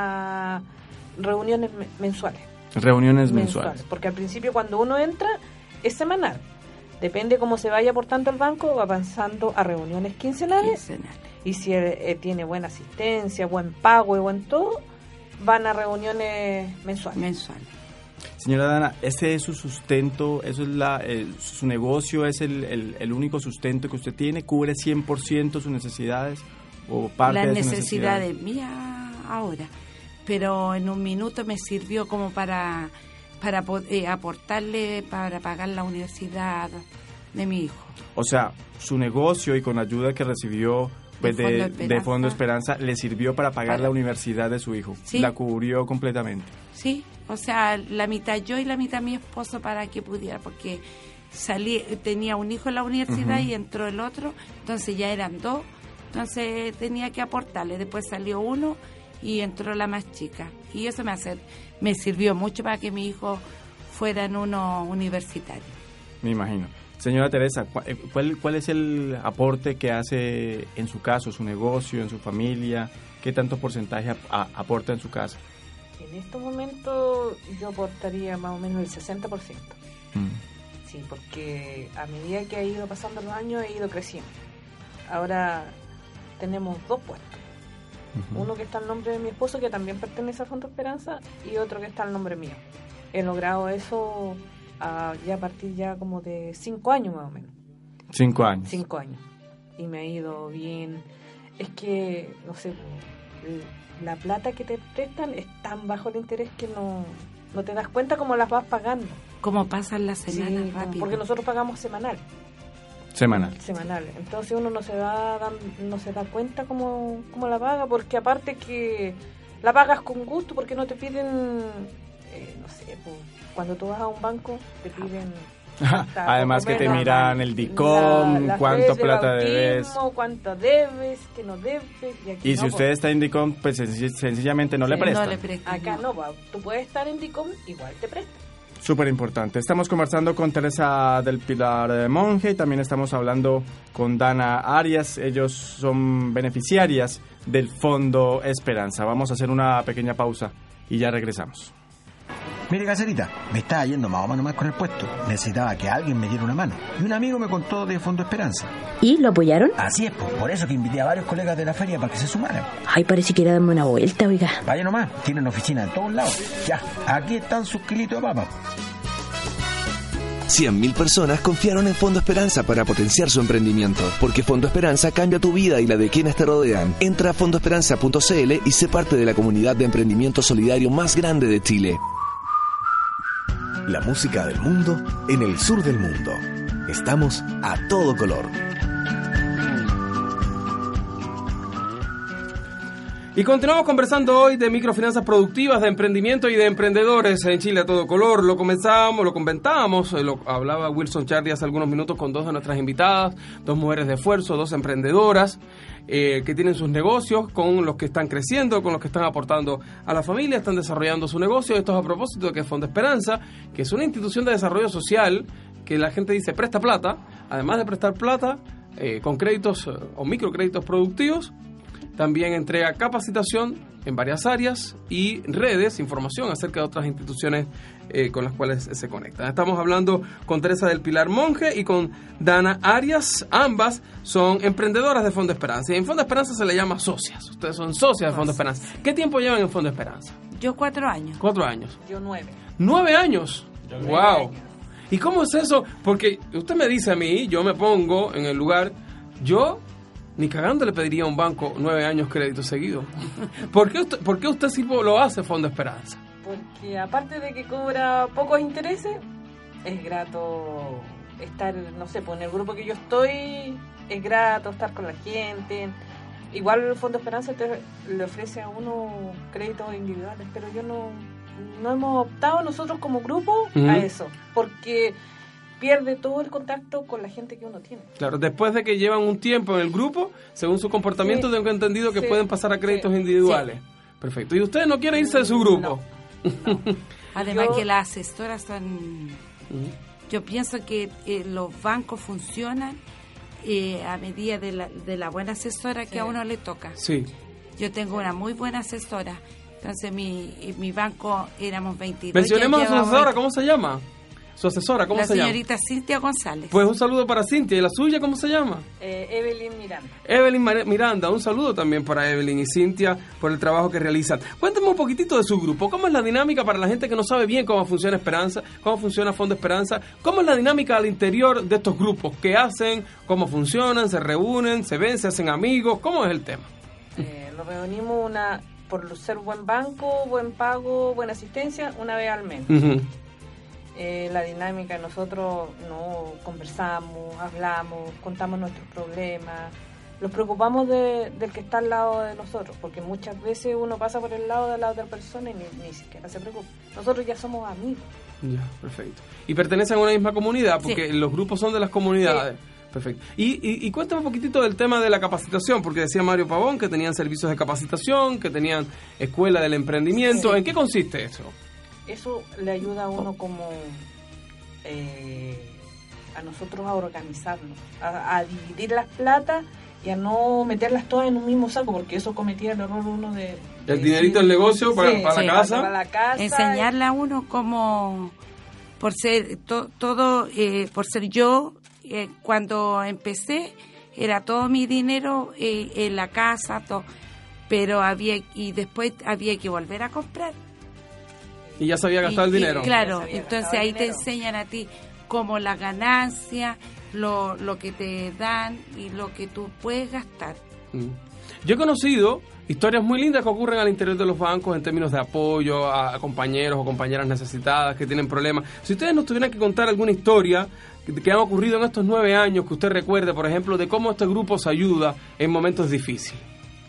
a reuniones me- mensuales. Reuniones mensuales. Porque al principio cuando uno entra es semanal. Depende cómo se vaya aportando el banco, va avanzando a reuniones quincenales. Quincenales. Y si eh, tiene buena asistencia, buen pago y buen todo, van a reuniones mensuales. Mensuales. Señora Dana, ¿ese es su sustento? ¿Eso es la, el, su negocio? ¿Es el, el, el único sustento que usted tiene? ¿Cubre cien por ciento sus necesidades o parte Las de sus necesidades necesidades? mías ahora, pero en un minuto me sirvió como para, para eh, aportarle para pagar la universidad de mi hijo. O sea, su negocio y con la ayuda que recibió pues, De de, Fondo de Esperanza. Fondo Esperanza le sirvió para pagar Para- la universidad de su hijo. Sí. La cubrió completamente. Sí, o sea, la mitad yo y la mitad mi esposo para que pudiera, porque salí, tenía un hijo en la universidad Ujú. y entró el otro, entonces ya eran dos, entonces tenía que aportarle. Después salió uno y entró la más chica, y eso me hace, me sirvió mucho para que mi hijo fuera en uno universitario. Me imagino. Señora Teresa, ¿cu- eh, ¿cuál, ¿cuál es el aporte que hace en su caso, su negocio, en su familia? ¿Qué tanto porcentaje ap- a- aporta en su casa? En estos momentos yo aportaría más o menos el sesenta por ciento. Mm. Sí, porque a medida que ha ido pasando los años he ido creciendo. Ahora tenemos dos puestos. Ujú. Uno que está al nombre de mi esposo, que también pertenece a Fondo Esperanza, y otro que está al nombre mío. He logrado eso a, ya a partir ya como de cinco años más o menos. Cinco años. Cinco años. Y me ha ido bien. Es que, no sé, el- la plata que te prestan es tan bajo el interés que no, no te das cuenta cómo las vas pagando. Como pasan las Sí, semanas rápido. porque nosotros pagamos semanal. Semanal. Semanal. Entonces uno no se da dan- no se da cuenta cómo, cómo la paga, porque aparte que la pagas con gusto, porque no te piden, eh, no sé, pues, cuando tú vas a un banco te piden... hasta Además por que te lo menos miran el DICOM, la- la cuánto fe de plata bautismo, debes. cuánto debes, que no debes. Y, aquí Y no, si usted pues. está en DICOM, pues senc- sencillamente no le Sí, presta. No le prestan, Acá no. no, va. Tú puedes estar en DICOM, igual te prestan. Súper importante. Estamos conversando con Teresa del Pilar eh, Monge y también estamos hablando con Dana Arias. Ellos son beneficiarias del Fondo Esperanza. Vamos a hacer una pequeña pausa y ya regresamos. Mire, caserita, me estaba yendo más o menos mal con el puesto. Necesitaba que alguien me diera una mano. Y un amigo me contó de Fondo Esperanza. ¿Y lo apoyaron? Así es, pues, por eso que invité a varios colegas de la feria para que se sumaran. Ay, parece que era darme una vuelta, oiga. Vaya nomás, tienen oficina en todos lados. Ya, aquí están sus kilitos de papa. cien mil personas confiaron en Fondo Esperanza para potenciar su emprendimiento, porque Fondo Esperanza cambia tu vida y la de quienes te rodean. Entra a fondo esperanza punto c l y sé parte de la comunidad de emprendimiento solidario más grande de Chile. La música del mundo en el sur del mundo. Estamos a todo color. Y continuamos conversando hoy de microfinanzas productivas, de emprendimiento y de emprendedores en Chile a todo color. Lo comenzábamos, lo comentábamos, eh, lo hablaba Wilson Charlie hace algunos minutos con dos de nuestras invitadas, dos mujeres de esfuerzo, dos emprendedoras eh, que tienen sus negocios, con los que están creciendo, con los que están aportando a la familia, están desarrollando su negocio. Esto es a propósito de que Fondo Esperanza, que es una institución de desarrollo social, que la gente dice presta plata, además de prestar plata eh, con créditos eh, o microcréditos productivos, también entrega capacitación en varias áreas y redes, información acerca de otras instituciones eh, con las cuales se conectan. Estamos hablando con Teresa del Pilar Monge y con Dana Arias. Ambas son emprendedoras de Fondo Esperanza. Y en Fondo Esperanza se le llama socias. Ustedes son socias de Fondo Esperanza. ¿Qué tiempo llevan en Fondo Esperanza? Yo cuatro años. Cuatro años. Yo nueve. ¿Nueve años? nueve ¡Wow! años. ¿Y cómo es eso? Porque usted me dice a mí, yo me pongo en el lugar, yo ni cagando le pediría a un banco nueve años crédito seguido. ¿Por qué usted, por qué usted sí lo hace Fondo Esperanza? Porque aparte de que cobra pocos intereses, es grato estar, no sé, pues en el grupo que yo estoy, es grato estar con la gente. Igual el Fondo Esperanza te, le ofrece a uno créditos individuales, pero yo no, no hemos optado nosotros como grupo Ujú. a eso, porque pierde todo el contacto con la gente que uno tiene. Claro, después de que llevan un tiempo en el grupo, según su comportamiento, Sí. tengo entendido que Sí. pueden pasar a créditos Sí. individuales. Perfecto. ¿Y usted no quiere irse de su grupo? Además Yo- que las asesoras son... Ujú. Yo pienso que eh, los bancos funcionan eh, a medida de la, de la buena asesora que Sí. a uno le toca. Sí. Yo tengo una muy buena asesora. Entonces mi, mi banco éramos veintitrés. Mencionemos ya a su llevamos asesora, veinte. ¿cómo se llama? su asesora, ¿cómo la se llama? La señorita Cintia González. Pues un saludo para Cintia. ¿Y la suya cómo se llama? Eh, Evelyn Miranda. Evelyn Mar- Miranda, un saludo también para Evelyn y Cintia por el trabajo que realizan. Cuéntame un poquitito de su grupo. ¿Cómo es la dinámica para la gente que no sabe bien cómo funciona Esperanza? ¿Cómo funciona Fondo Esperanza? ¿Cómo es la dinámica al interior de estos grupos? ¿Qué hacen? ¿Cómo funcionan? ¿Se reúnen? ¿Se ven? ¿Se hacen amigos? ¿Cómo es el tema? Eh, nos reunimos una por ser buen banco, buen pago, buena asistencia, una vez al mes. Uh-huh. Eh, la dinámica, nosotros no conversamos, hablamos, contamos nuestros problemas, nos preocupamos de, del que está al lado de nosotros, porque muchas veces uno pasa por el lado de la otra persona y ni, ni siquiera se preocupa. Nosotros ya somos amigos. Ya, perfecto. ¿Y pertenecen a una misma comunidad? Porque sí. Los grupos son de las comunidades. Sí. Perfecto. Y, y, y cuéntame un poquitito del tema de la capacitación, porque decía Mario Pavón que tenían servicios de capacitación, que tenían escuela del emprendimiento. Sí. ¿En qué consiste eso? Eso le ayuda a uno como eh, a nosotros a organizarnos, a, a dividir las plata y a no meterlas todas en un mismo saco, porque eso cometía el error uno de... de el dinerito del negocio para, sí, para, sí, la casa. para la casa. Enseñarle a uno como, por ser to, todo, eh, por ser yo, eh, cuando empecé, era todo mi dinero eh, en la casa, todo, pero había, y después había que volver a comprar. Y ya se había gastado y, el dinero. Y, claro, entonces ahí te enseñan a ti como la ganancia, lo, lo que te dan y lo que tú puedes gastar. Mm. Yo he conocido historias muy lindas que ocurren al interior de los bancos en términos de apoyo a, a compañeros o compañeras necesitadas que tienen problemas. Si ustedes nos tuvieran que contar alguna historia que, que han ocurrido en estos nueve años, que usted recuerde, por ejemplo, de cómo este grupo se ayuda en momentos difíciles.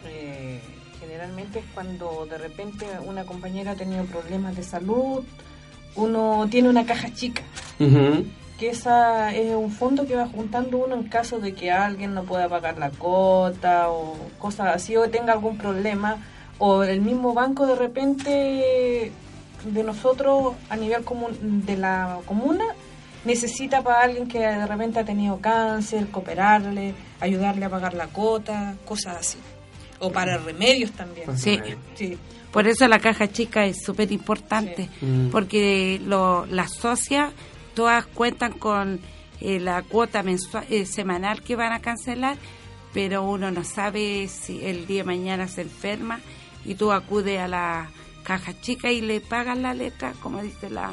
Es cuando de repente una compañera ha tenido problemas de salud, uno tiene una caja chica, uh-huh. que esa es un fondo que va juntando uno en caso de que alguien no pueda pagar la cuota o cosas así, o tenga algún problema, o el mismo banco de repente de nosotros a nivel comun, de la comuna necesita para alguien que de repente ha tenido cáncer, cooperarle, ayudarle a pagar la cuota, cosas así. O para remedios también. Sí. sí. Por eso la caja chica es súper importante, sí. mm. porque lo, las socias todas cuentan con eh, la cuota mensual, eh, semanal que van a cancelar, pero uno no sabe si el día de mañana se enferma y tú acudes a la caja chica y le pagas la letra, como dice la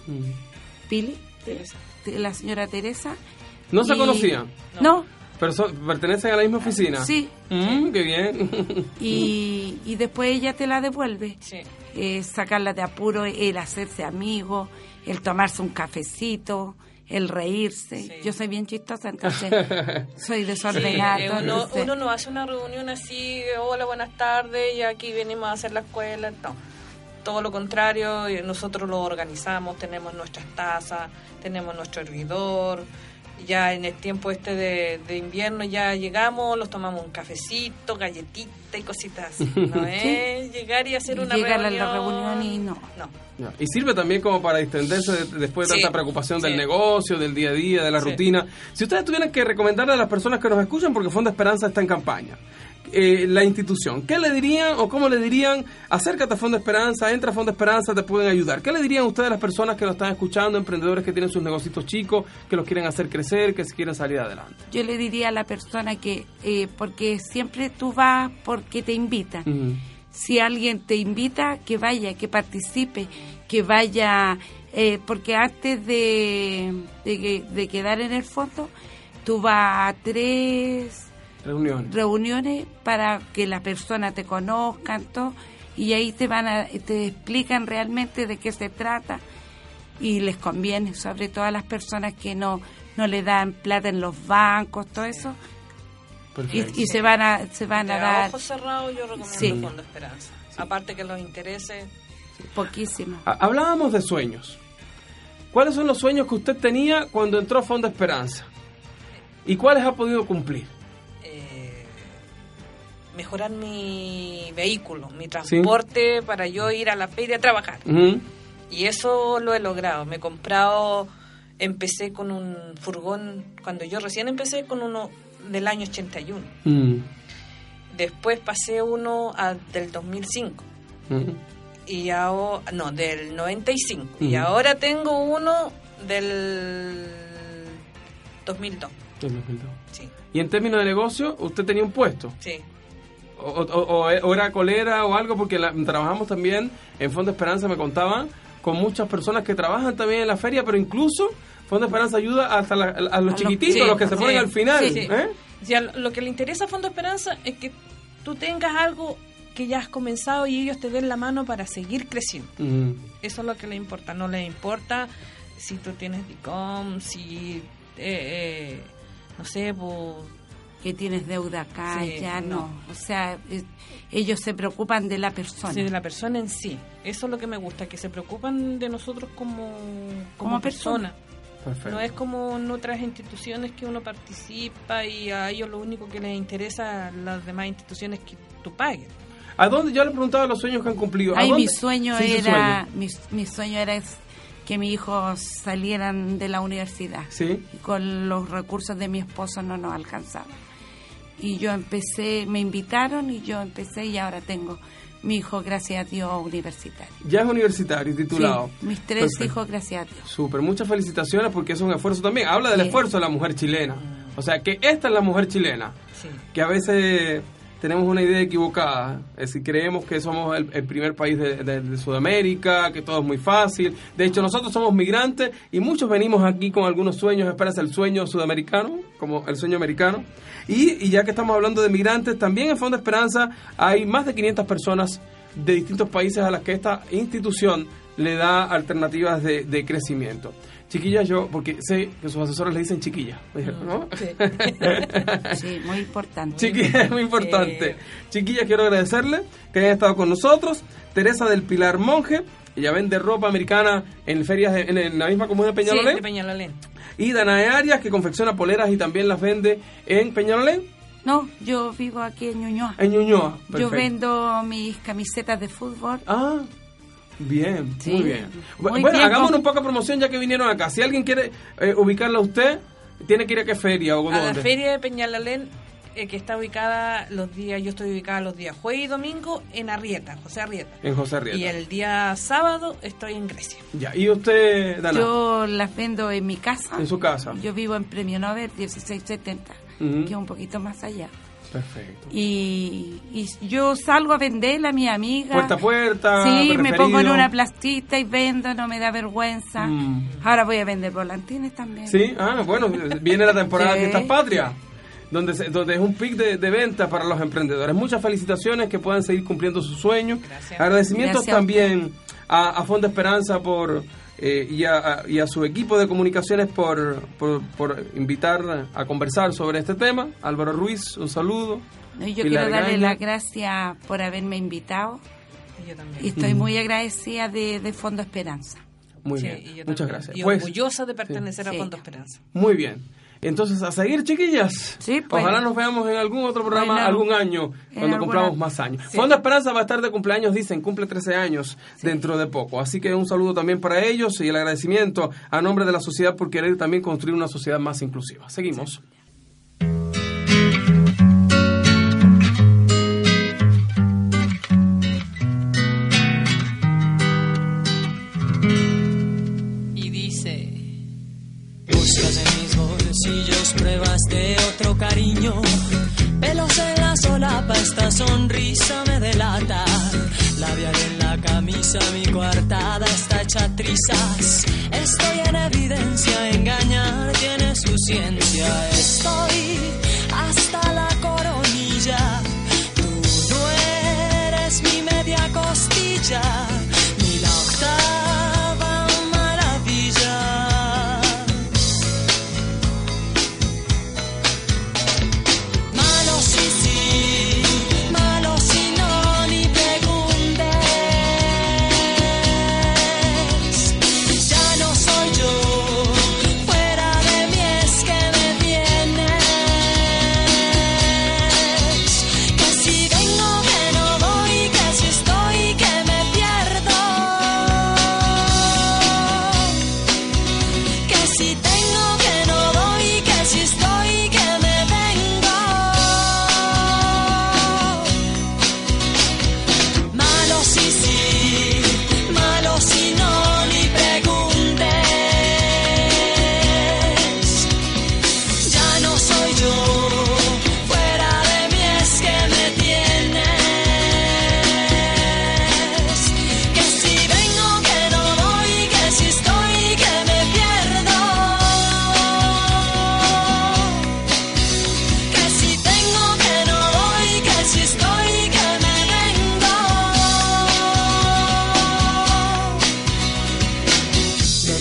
mm. Pili, Teresa. la señora Teresa. ¿No se conocían? No. no. ¿Pero so, pertenecen a la misma oficina? Sí. Mm, sí. ¡Qué bien! Y, y después ella te la devuelve. Sí. Eh, sacarla de apuro, el hacerse amigo, el tomarse un cafecito, el reírse. Sí. Yo soy bien chistosa, entonces soy desordenada. Sí, uno, uno no hace una reunión así, hola, buenas tardes, y aquí venimos a hacer la escuela. No, todo lo contrario, nosotros lo organizamos, tenemos nuestras tazas, tenemos nuestro hervidor. Ya en el tiempo este de, de invierno ya llegamos, los tomamos un cafecito, galletita y cositas así, ¿no es? Llegar y hacer una Llegar reunión. a la reunión y no. No. no. Y sirve también como para distenderse de, después de sí, tanta preocupación sí. del negocio, del día a día, de la sí. rutina. Si ustedes tuvieran que recomendarle a las personas que nos escuchan, porque Fondo Esperanza está en campaña, eh, la institución, ¿qué le dirían o cómo le dirían? Acércate a Fondo Esperanza, entra a Fondo Esperanza, te pueden ayudar. ¿Qué le dirían ustedes a las personas que nos están escuchando, emprendedores que tienen sus negocios chicos, que los quieren hacer crecer, que quieren salir adelante? Yo le diría a la persona que, eh, porque siempre tú vas porque te invitan. Uh-huh. Si alguien te invita, que vaya, que participe, que vaya, eh, porque antes de, de, de quedar en el fondo, tú vas a tres... Reuniones. reuniones para que la persona te conozcan, todo, y ahí te van a, te explican realmente de qué se trata y les conviene, sobre todo a las personas que no, no le dan plata en los bancos, todo eso. Perfecto. Y, y se van a, se van de a dar. Ojos cerrados yo recomiendo sí. Fondo Esperanza. Sí. Aparte que los intereses. Sí. Poquísimo. Hablábamos de sueños. ¿Cuáles son los sueños que usted tenía cuando entró a Fondo Esperanza? ¿Y cuáles ha podido cumplir? Mejorar mi vehículo, mi transporte, ¿sí? para yo ir a la feria a trabajar. Uh-huh. Y eso lo he logrado. Me he comprado, empecé con un furgón, cuando yo recién empecé con uno del año ochenta y uno. Uh-huh. Después pasé uno a, del dos mil cinco. Uh-huh. Y ahora, no, del noventa y cinco. Uh-huh. Y ahora tengo uno Del dos mil dos. Del dos mil dos. Sí. Y en términos de negocio, ¿usted tenía un puesto? Sí. O, o, o, o era colera o algo, porque la, trabajamos también en Fondo Esperanza, me contaban, con muchas personas que trabajan también en la feria, pero incluso Fondo Esperanza ayuda hasta la, a los a chiquititos, los, sí, los que se sí, ponen al final. Sí, sí. ¿eh? O sea, lo que le interesa a Fondo Esperanza es que tú tengas algo que ya has comenzado y ellos te den la mano para seguir creciendo. Mm. Eso es lo que le importa. No les importa si tú tienes DICOM, si, eh, eh, no sé, pues... que tienes deuda acá, sí, ya no. no. O sea, eh, ellos se preocupan de la persona. Sí, de la persona en sí. Eso es lo que me gusta, que se preocupan de nosotros como, como, como persona. persona. Perfecto. No es como en otras instituciones que uno participa y a ellos lo único que les interesa a las demás instituciones que tú pagues. ¿A dónde? Yo le preguntaba los sueños que han cumplido. ¿A Ay, dónde? mi sueño Sí, era, sueño. mi, mi sueño era es que mis hijos salieran de la universidad. Sí. Y con los recursos de mi esposo no nos alcanzaba. Y yo empecé, me invitaron y yo empecé y ahora tengo mi hijo, gracias a Dios, universitario. Ya es universitario, titulado. Sí, mis tres Perfecto. hijos, gracias a Dios. Súper, muchas felicitaciones porque es un esfuerzo también. Habla del Sí. esfuerzo de la mujer chilena. O sea, que esta es la mujer chilena. Sí. Que a veces tenemos una idea equivocada. Es decir, creemos que somos el, el primer país de, de, de Sudamérica, que todo es muy fácil. De hecho, nosotros somos migrantes y muchos venimos aquí con algunos sueños. Esperas el sueño sudamericano, como el sueño americano. Y, y ya que estamos hablando de migrantes, también en Fondo Esperanza hay más de quinientas personas de distintos países a las que esta institución le da alternativas de, de crecimiento. Chiquillas, yo, porque sé que sus asesores le dicen chiquillas, ¿no? Sí. Sí, muy importante. Chiquillas, muy importante. Chiquillas, quiero agradecerle que hayan estado con nosotros. Teresa del Pilar Monge, ella vende ropa americana en ferias de, en, en la misma comuna de Peñalolén. Sí, de Peñalolén. Y Danae Arias, que confecciona poleras y también las vende en Peñalolén. No, yo vivo aquí en Ñuñoa. En Ñuñoa. Yo Perfecto. vendo mis camisetas de fútbol. Ah, bien, Sí, muy bien. muy Bueno, bien, hagamos con- un poco de promoción ya que vinieron acá. Si alguien quiere eh, ubicarla a usted, tiene que ir a qué feria o A la dónde. feria de Peñalolén, eh, que está ubicada los días, yo estoy ubicada los días jueves y domingo en Arrieta, José Arrieta. En José Arrieta. Y el día sábado estoy en Grecia. Ya, y usted, Dana, Yo las vendo en mi casa. en su casa. Yo vivo en Premio Nobel dieciséis setenta, Ujú. que es un poquito más allá. Perfecto. Y, y yo salgo a venderla a mi amiga. Puerta a puerta. Sí, me pongo en referido. una plastita y vendo, no me da vergüenza. Mm. Ahora voy a vender volantines también. Sí, ah, bueno, viene la temporada de Sí. Fiestas Patrias, donde, se- donde es un pic de, de venta para los emprendedores. Muchas felicitaciones, que puedan seguir cumpliendo sus sueños. Gracias. Agradecimientos Gracias a también a, a Fondo Esperanza por eh, y, a, a- y a su equipo de comunicaciones por, por, por invitar a conversar sobre este tema. Álvaro Ruiz, un saludo. No, y yo Pilar quiero darle Gaña. las gracias por haberme invitado. Y yo también. Y estoy Mm. muy agradecida de, de Fondo Esperanza. Muy Sí, bien, y yo muchas también. gracias. Y Pues, orgullosa de pertenecer a Sí. Fondo Esperanza. muy bien. Entonces, a seguir, chiquillas. Sí, pues. Ojalá nos veamos en algún otro programa, Bueno, algún año, en cuando alguna- cumplamos más años. Sí. Fondo Esperanza va a estar de cumpleaños, dicen, cumple trece años dentro de poco. Así que un saludo también para ellos y el agradecimiento a nombre de la sociedad por querer también construir una sociedad más inclusiva. Seguimos. Y dice: buscas en mis bolsillos pruebas de otro cariño, pelos en la solapa, esta sonrisa me delata, labial en la camisa, mi coartada está hecha trizas, estoy en evidencia, engañar tiene su ciencia, estoy hasta la coronilla, tú no eres mi media costilla, ni la octava maravilla. Malo sí, sí, malo si no, ni preguntes. Ya no soy yo, fuera de mí es que me tienes.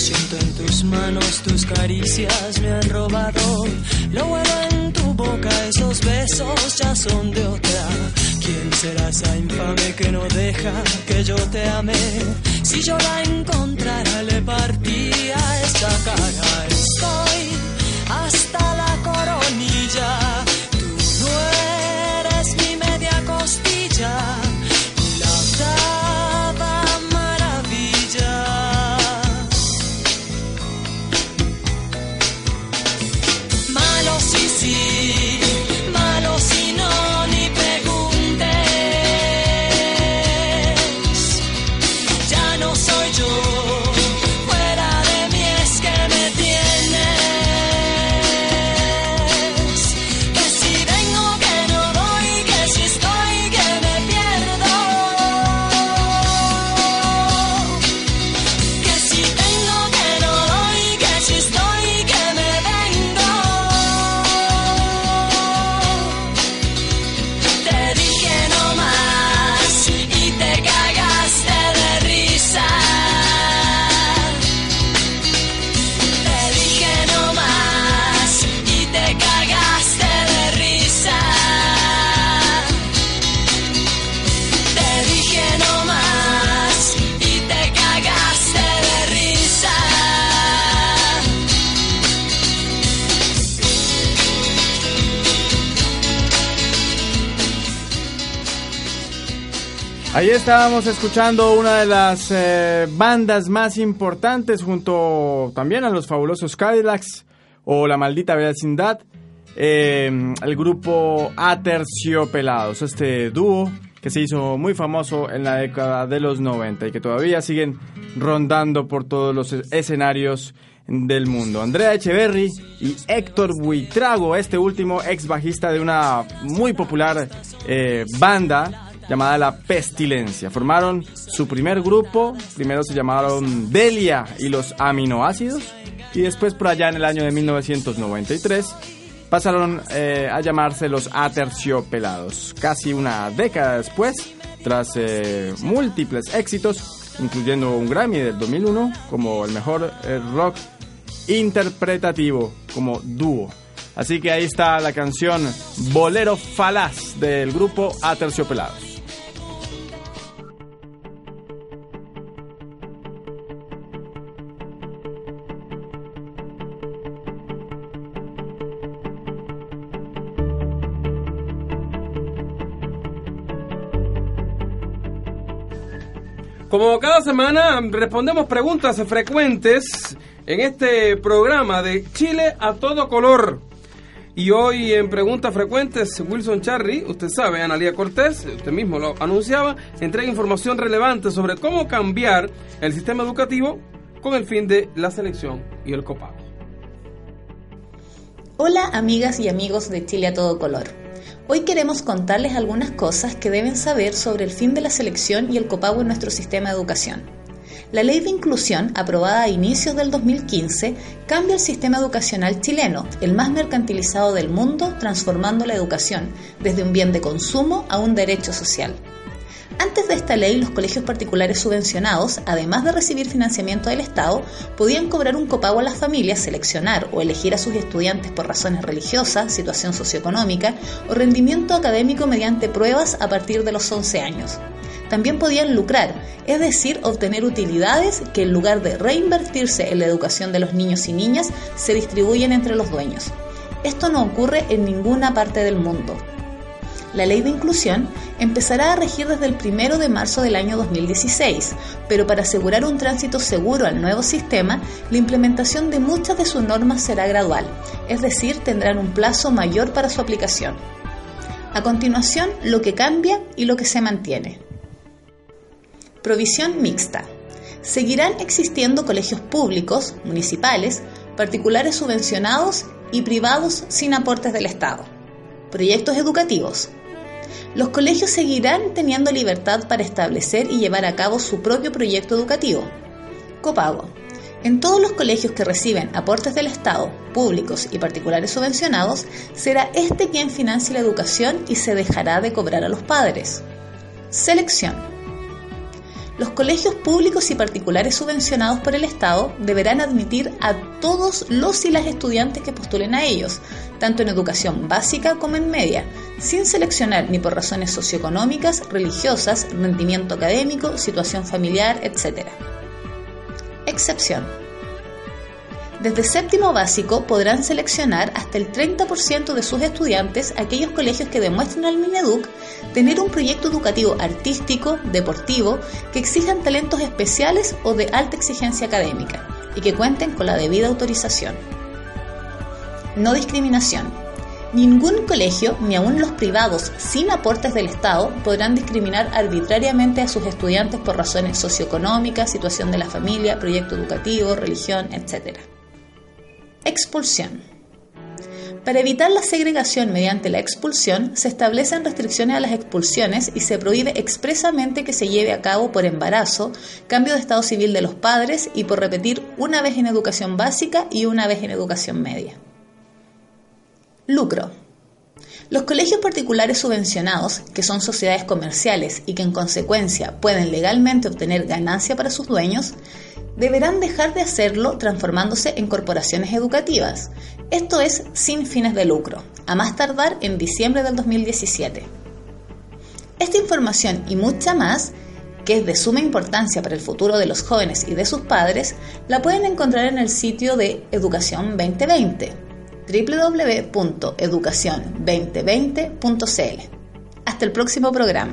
Siento en tus manos, tus caricias me han robado. Lo huelo en tu boca, esos besos ya son de otra. ¿Quién será esa infame que no deja que yo te ame? Si yo la encontrara, le partía esta cara. Estoy hasta la coronilla. Tú no eres mi media costilla. La octava maravilla. Malo sí, sí. Malo si no, ni preguntes. Ya no soy yo. Fuera de mí es que me tienes. Que si vengo, que no voy. Que si estoy, que me pierdo. Que si tengo, que no doy. Que si estoy, que me vengo. Te dije no más y te cagaste de risa. Te dije no más y te cagaste de risa. Te dije no más y te cagaste de risa. Ahí estábamos escuchando una de las eh, bandas más importantes junto también a los fabulosos Cadillacs o La Maldita Vecindad, eh, el grupo Aterciopelados, este dúo que se hizo muy famoso en la década de los noventa y que todavía siguen rondando por todos los escenarios del mundo. Andrea Echeverry y Héctor Buitrago, este último ex bajista de una muy popular eh, banda llamada La Pestilencia. Formaron su primer grupo, primero se llamaron Delia y los Aminoácidos, y después por allá en el año de mil novecientos noventa y tres pasaron eh, a llamarse los Aterciopelados. Casi una década después, tras eh, múltiples éxitos, incluyendo un Grammy del dos mil uno como el mejor eh, rock interpretativo como dúo. Así que ahí está la canción Bolero Falaz del grupo Aterciopelados. Como cada semana respondemos preguntas frecuentes en este programa de Chile a todo color. Y hoy en Preguntas Frecuentes, Wilson Charry, usted sabe, Analía Cortés, usted mismo lo anunciaba, entrega información relevante sobre cómo cambiar el sistema educativo con el fin de la selección y el copago. Hola amigas y amigos de Chile a todo color. Hoy queremos contarles algunas cosas que deben saber sobre el fin de la selección y el copago en nuestro sistema de educación. La Ley de Inclusión, aprobada a inicios del dos mil quince, cambia el sistema educacional chileno, el más mercantilizado del mundo, transformando la educación desde un bien de consumo a un derecho social. Antes de esta ley, los colegios particulares subvencionados, además de recibir financiamiento del Estado, podían cobrar un copago a las familias, seleccionar o elegir a sus estudiantes por razones religiosas, situación socioeconómica o rendimiento académico mediante pruebas a partir de los once años. También podían lucrar, es decir, obtener utilidades que en lugar de reinvertirse en la educación de los niños y niñas, se distribuyen entre los dueños. Esto no ocurre en ninguna parte del mundo. La Ley de Inclusión empezará a regir desde el primero de marzo del año dos mil dieciséis, pero para asegurar un tránsito seguro al nuevo sistema, la implementación de muchas de sus normas será gradual, es decir, tendrán un plazo mayor para su aplicación. A continuación, lo que cambia y lo que se mantiene. Provisión mixta. Seguirán existiendo colegios públicos, municipales, particulares subvencionados y privados sin aportes del Estado. Proyectos educativos. Los colegios seguirán teniendo libertad para establecer y llevar a cabo su propio proyecto educativo. Copago. En todos los colegios que reciben aportes del Estado, públicos y particulares subvencionados, será este quien financie la educación y se dejará de cobrar a los padres. Selección. Los colegios públicos y particulares subvencionados por el Estado deberán admitir a todos los y las estudiantes que postulen a ellos, tanto en educación básica como en media, sin seleccionar ni por razones socioeconómicas, religiosas, rendimiento académico, situación familiar, etcétera. Excepción. Desde séptimo básico podrán seleccionar hasta el treinta por ciento de sus estudiantes aquellos colegios que demuestren al Mineduc tener un proyecto educativo artístico, deportivo, que exijan talentos especiales o de alta exigencia académica y que cuenten con la debida autorización. No discriminación. Ningún colegio, ni aun los privados sin aportes del Estado, podrán discriminar arbitrariamente a sus estudiantes por razones socioeconómicas, situación de la familia, proyecto educativo, religión, etcétera. Expulsión. Para evitar la segregación mediante la expulsión, se establecen restricciones a las expulsiones y se prohíbe expresamente que se lleve a cabo por embarazo, cambio de estado civil de los padres y por repetir una vez en educación básica y una vez en educación media. Lucro. Los colegios particulares subvencionados, que son sociedades comerciales y que en consecuencia pueden legalmente obtener ganancia para sus dueños, deberán dejar de hacerlo transformándose en corporaciones educativas, esto es, sin fines de lucro, a más tardar en diciembre del dos mil diecisiete. Esta información y mucha más, que es de suma importancia para el futuro de los jóvenes y de sus padres, la pueden encontrar en el sitio de Educación veinte veinte, doble u doble u doble u punto educación veinte veinte punto c l. Hasta el próximo programa.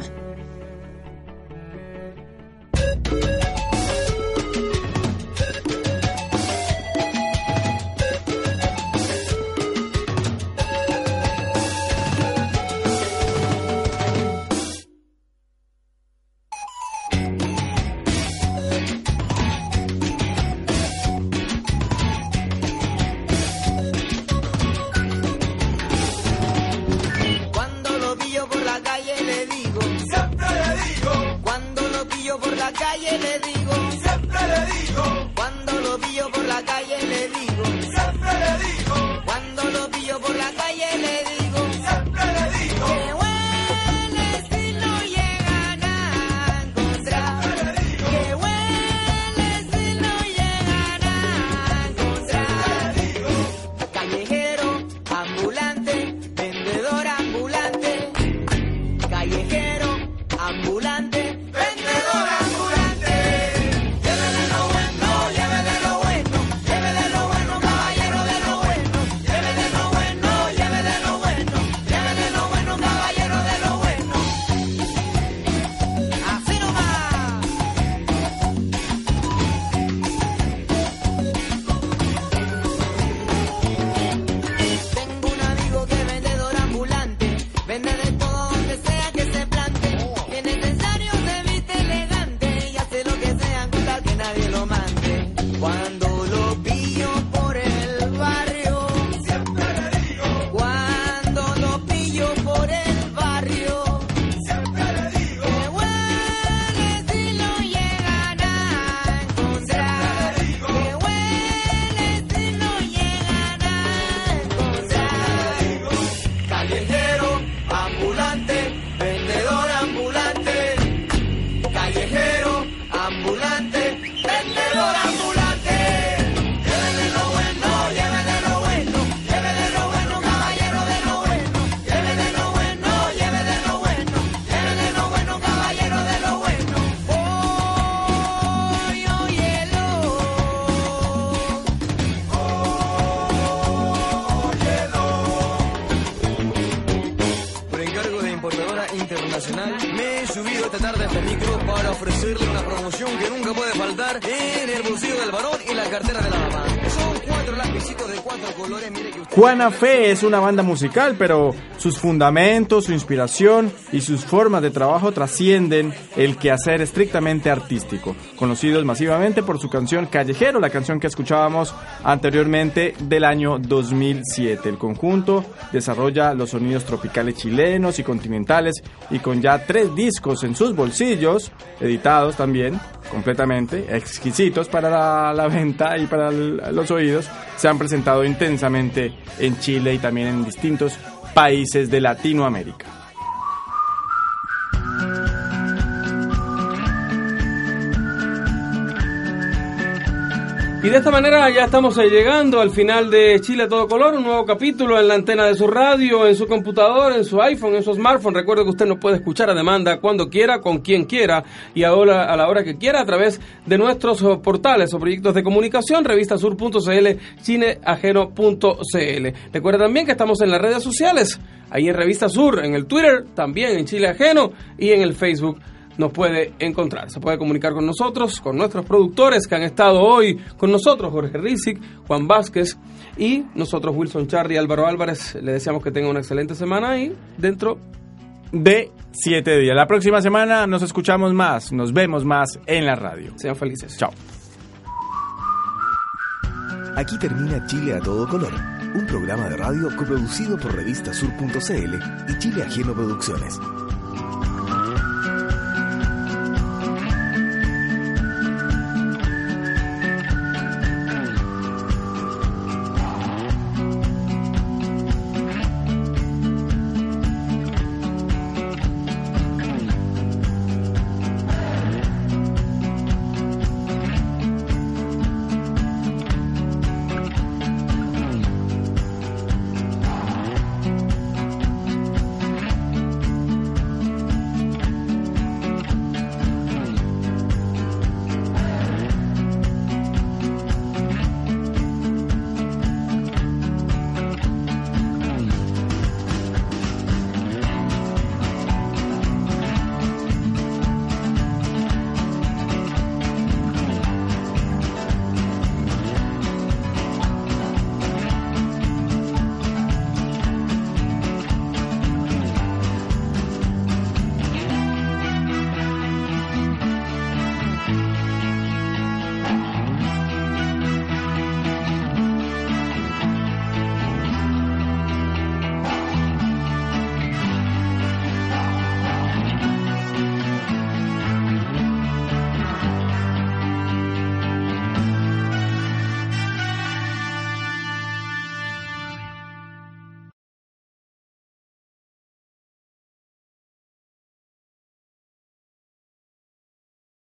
Me he subido esta tarde a este micro para ofrecerle una promoción que nunca puede faltar en el bolsillo del varón y la cartera de la dama. Son cuatro lapicitos de cuatro colores. Mire que usted... Juana Fe es una banda musical, pero sus fundamentos, su inspiración y sus formas de trabajo trascienden el quehacer estrictamente artístico. Conocidos masivamente por su canción Callejero, la canción que escuchábamos anteriormente del año dos mil siete. El conjunto desarrolla los sonidos tropicales chilenos y continentales y con ya tres discos en sus bolsillos, editados también completamente, exquisitos para la, la venta y para el, los oídos, se han presentado intensamente en Chile y también en distintos países de Latinoamérica. Y de esta manera ya estamos llegando al final de Chile a todo color, un nuevo capítulo en la antena de su radio, en su computador, en su iPhone, en su smartphone. Recuerde que usted nos puede escuchar a demanda cuando quiera, con quien quiera y ahora a la hora que quiera a través de nuestros portales o proyectos de comunicación, revistasur punto c l, chileajeno punto c l. Recuerde también que estamos en las redes sociales, ahí en Revista Sur, en el Twitter, también en Chile Ajeno y en el Facebook. Nos puede encontrar, se puede comunicar con nosotros, con nuestros productores que han estado hoy con nosotros, Jorge Rizic, Juan Vázquez y nosotros, Wilson Charri y Álvaro Álvarez. Le deseamos que tenga una excelente semana y dentro de siete días. La próxima semana nos escuchamos más, nos vemos más en la radio. Sean felices. Chao. Aquí termina Chile a todo color, un programa de radio coproducido por revistasur punto c l y Chile Ajeno Producciones.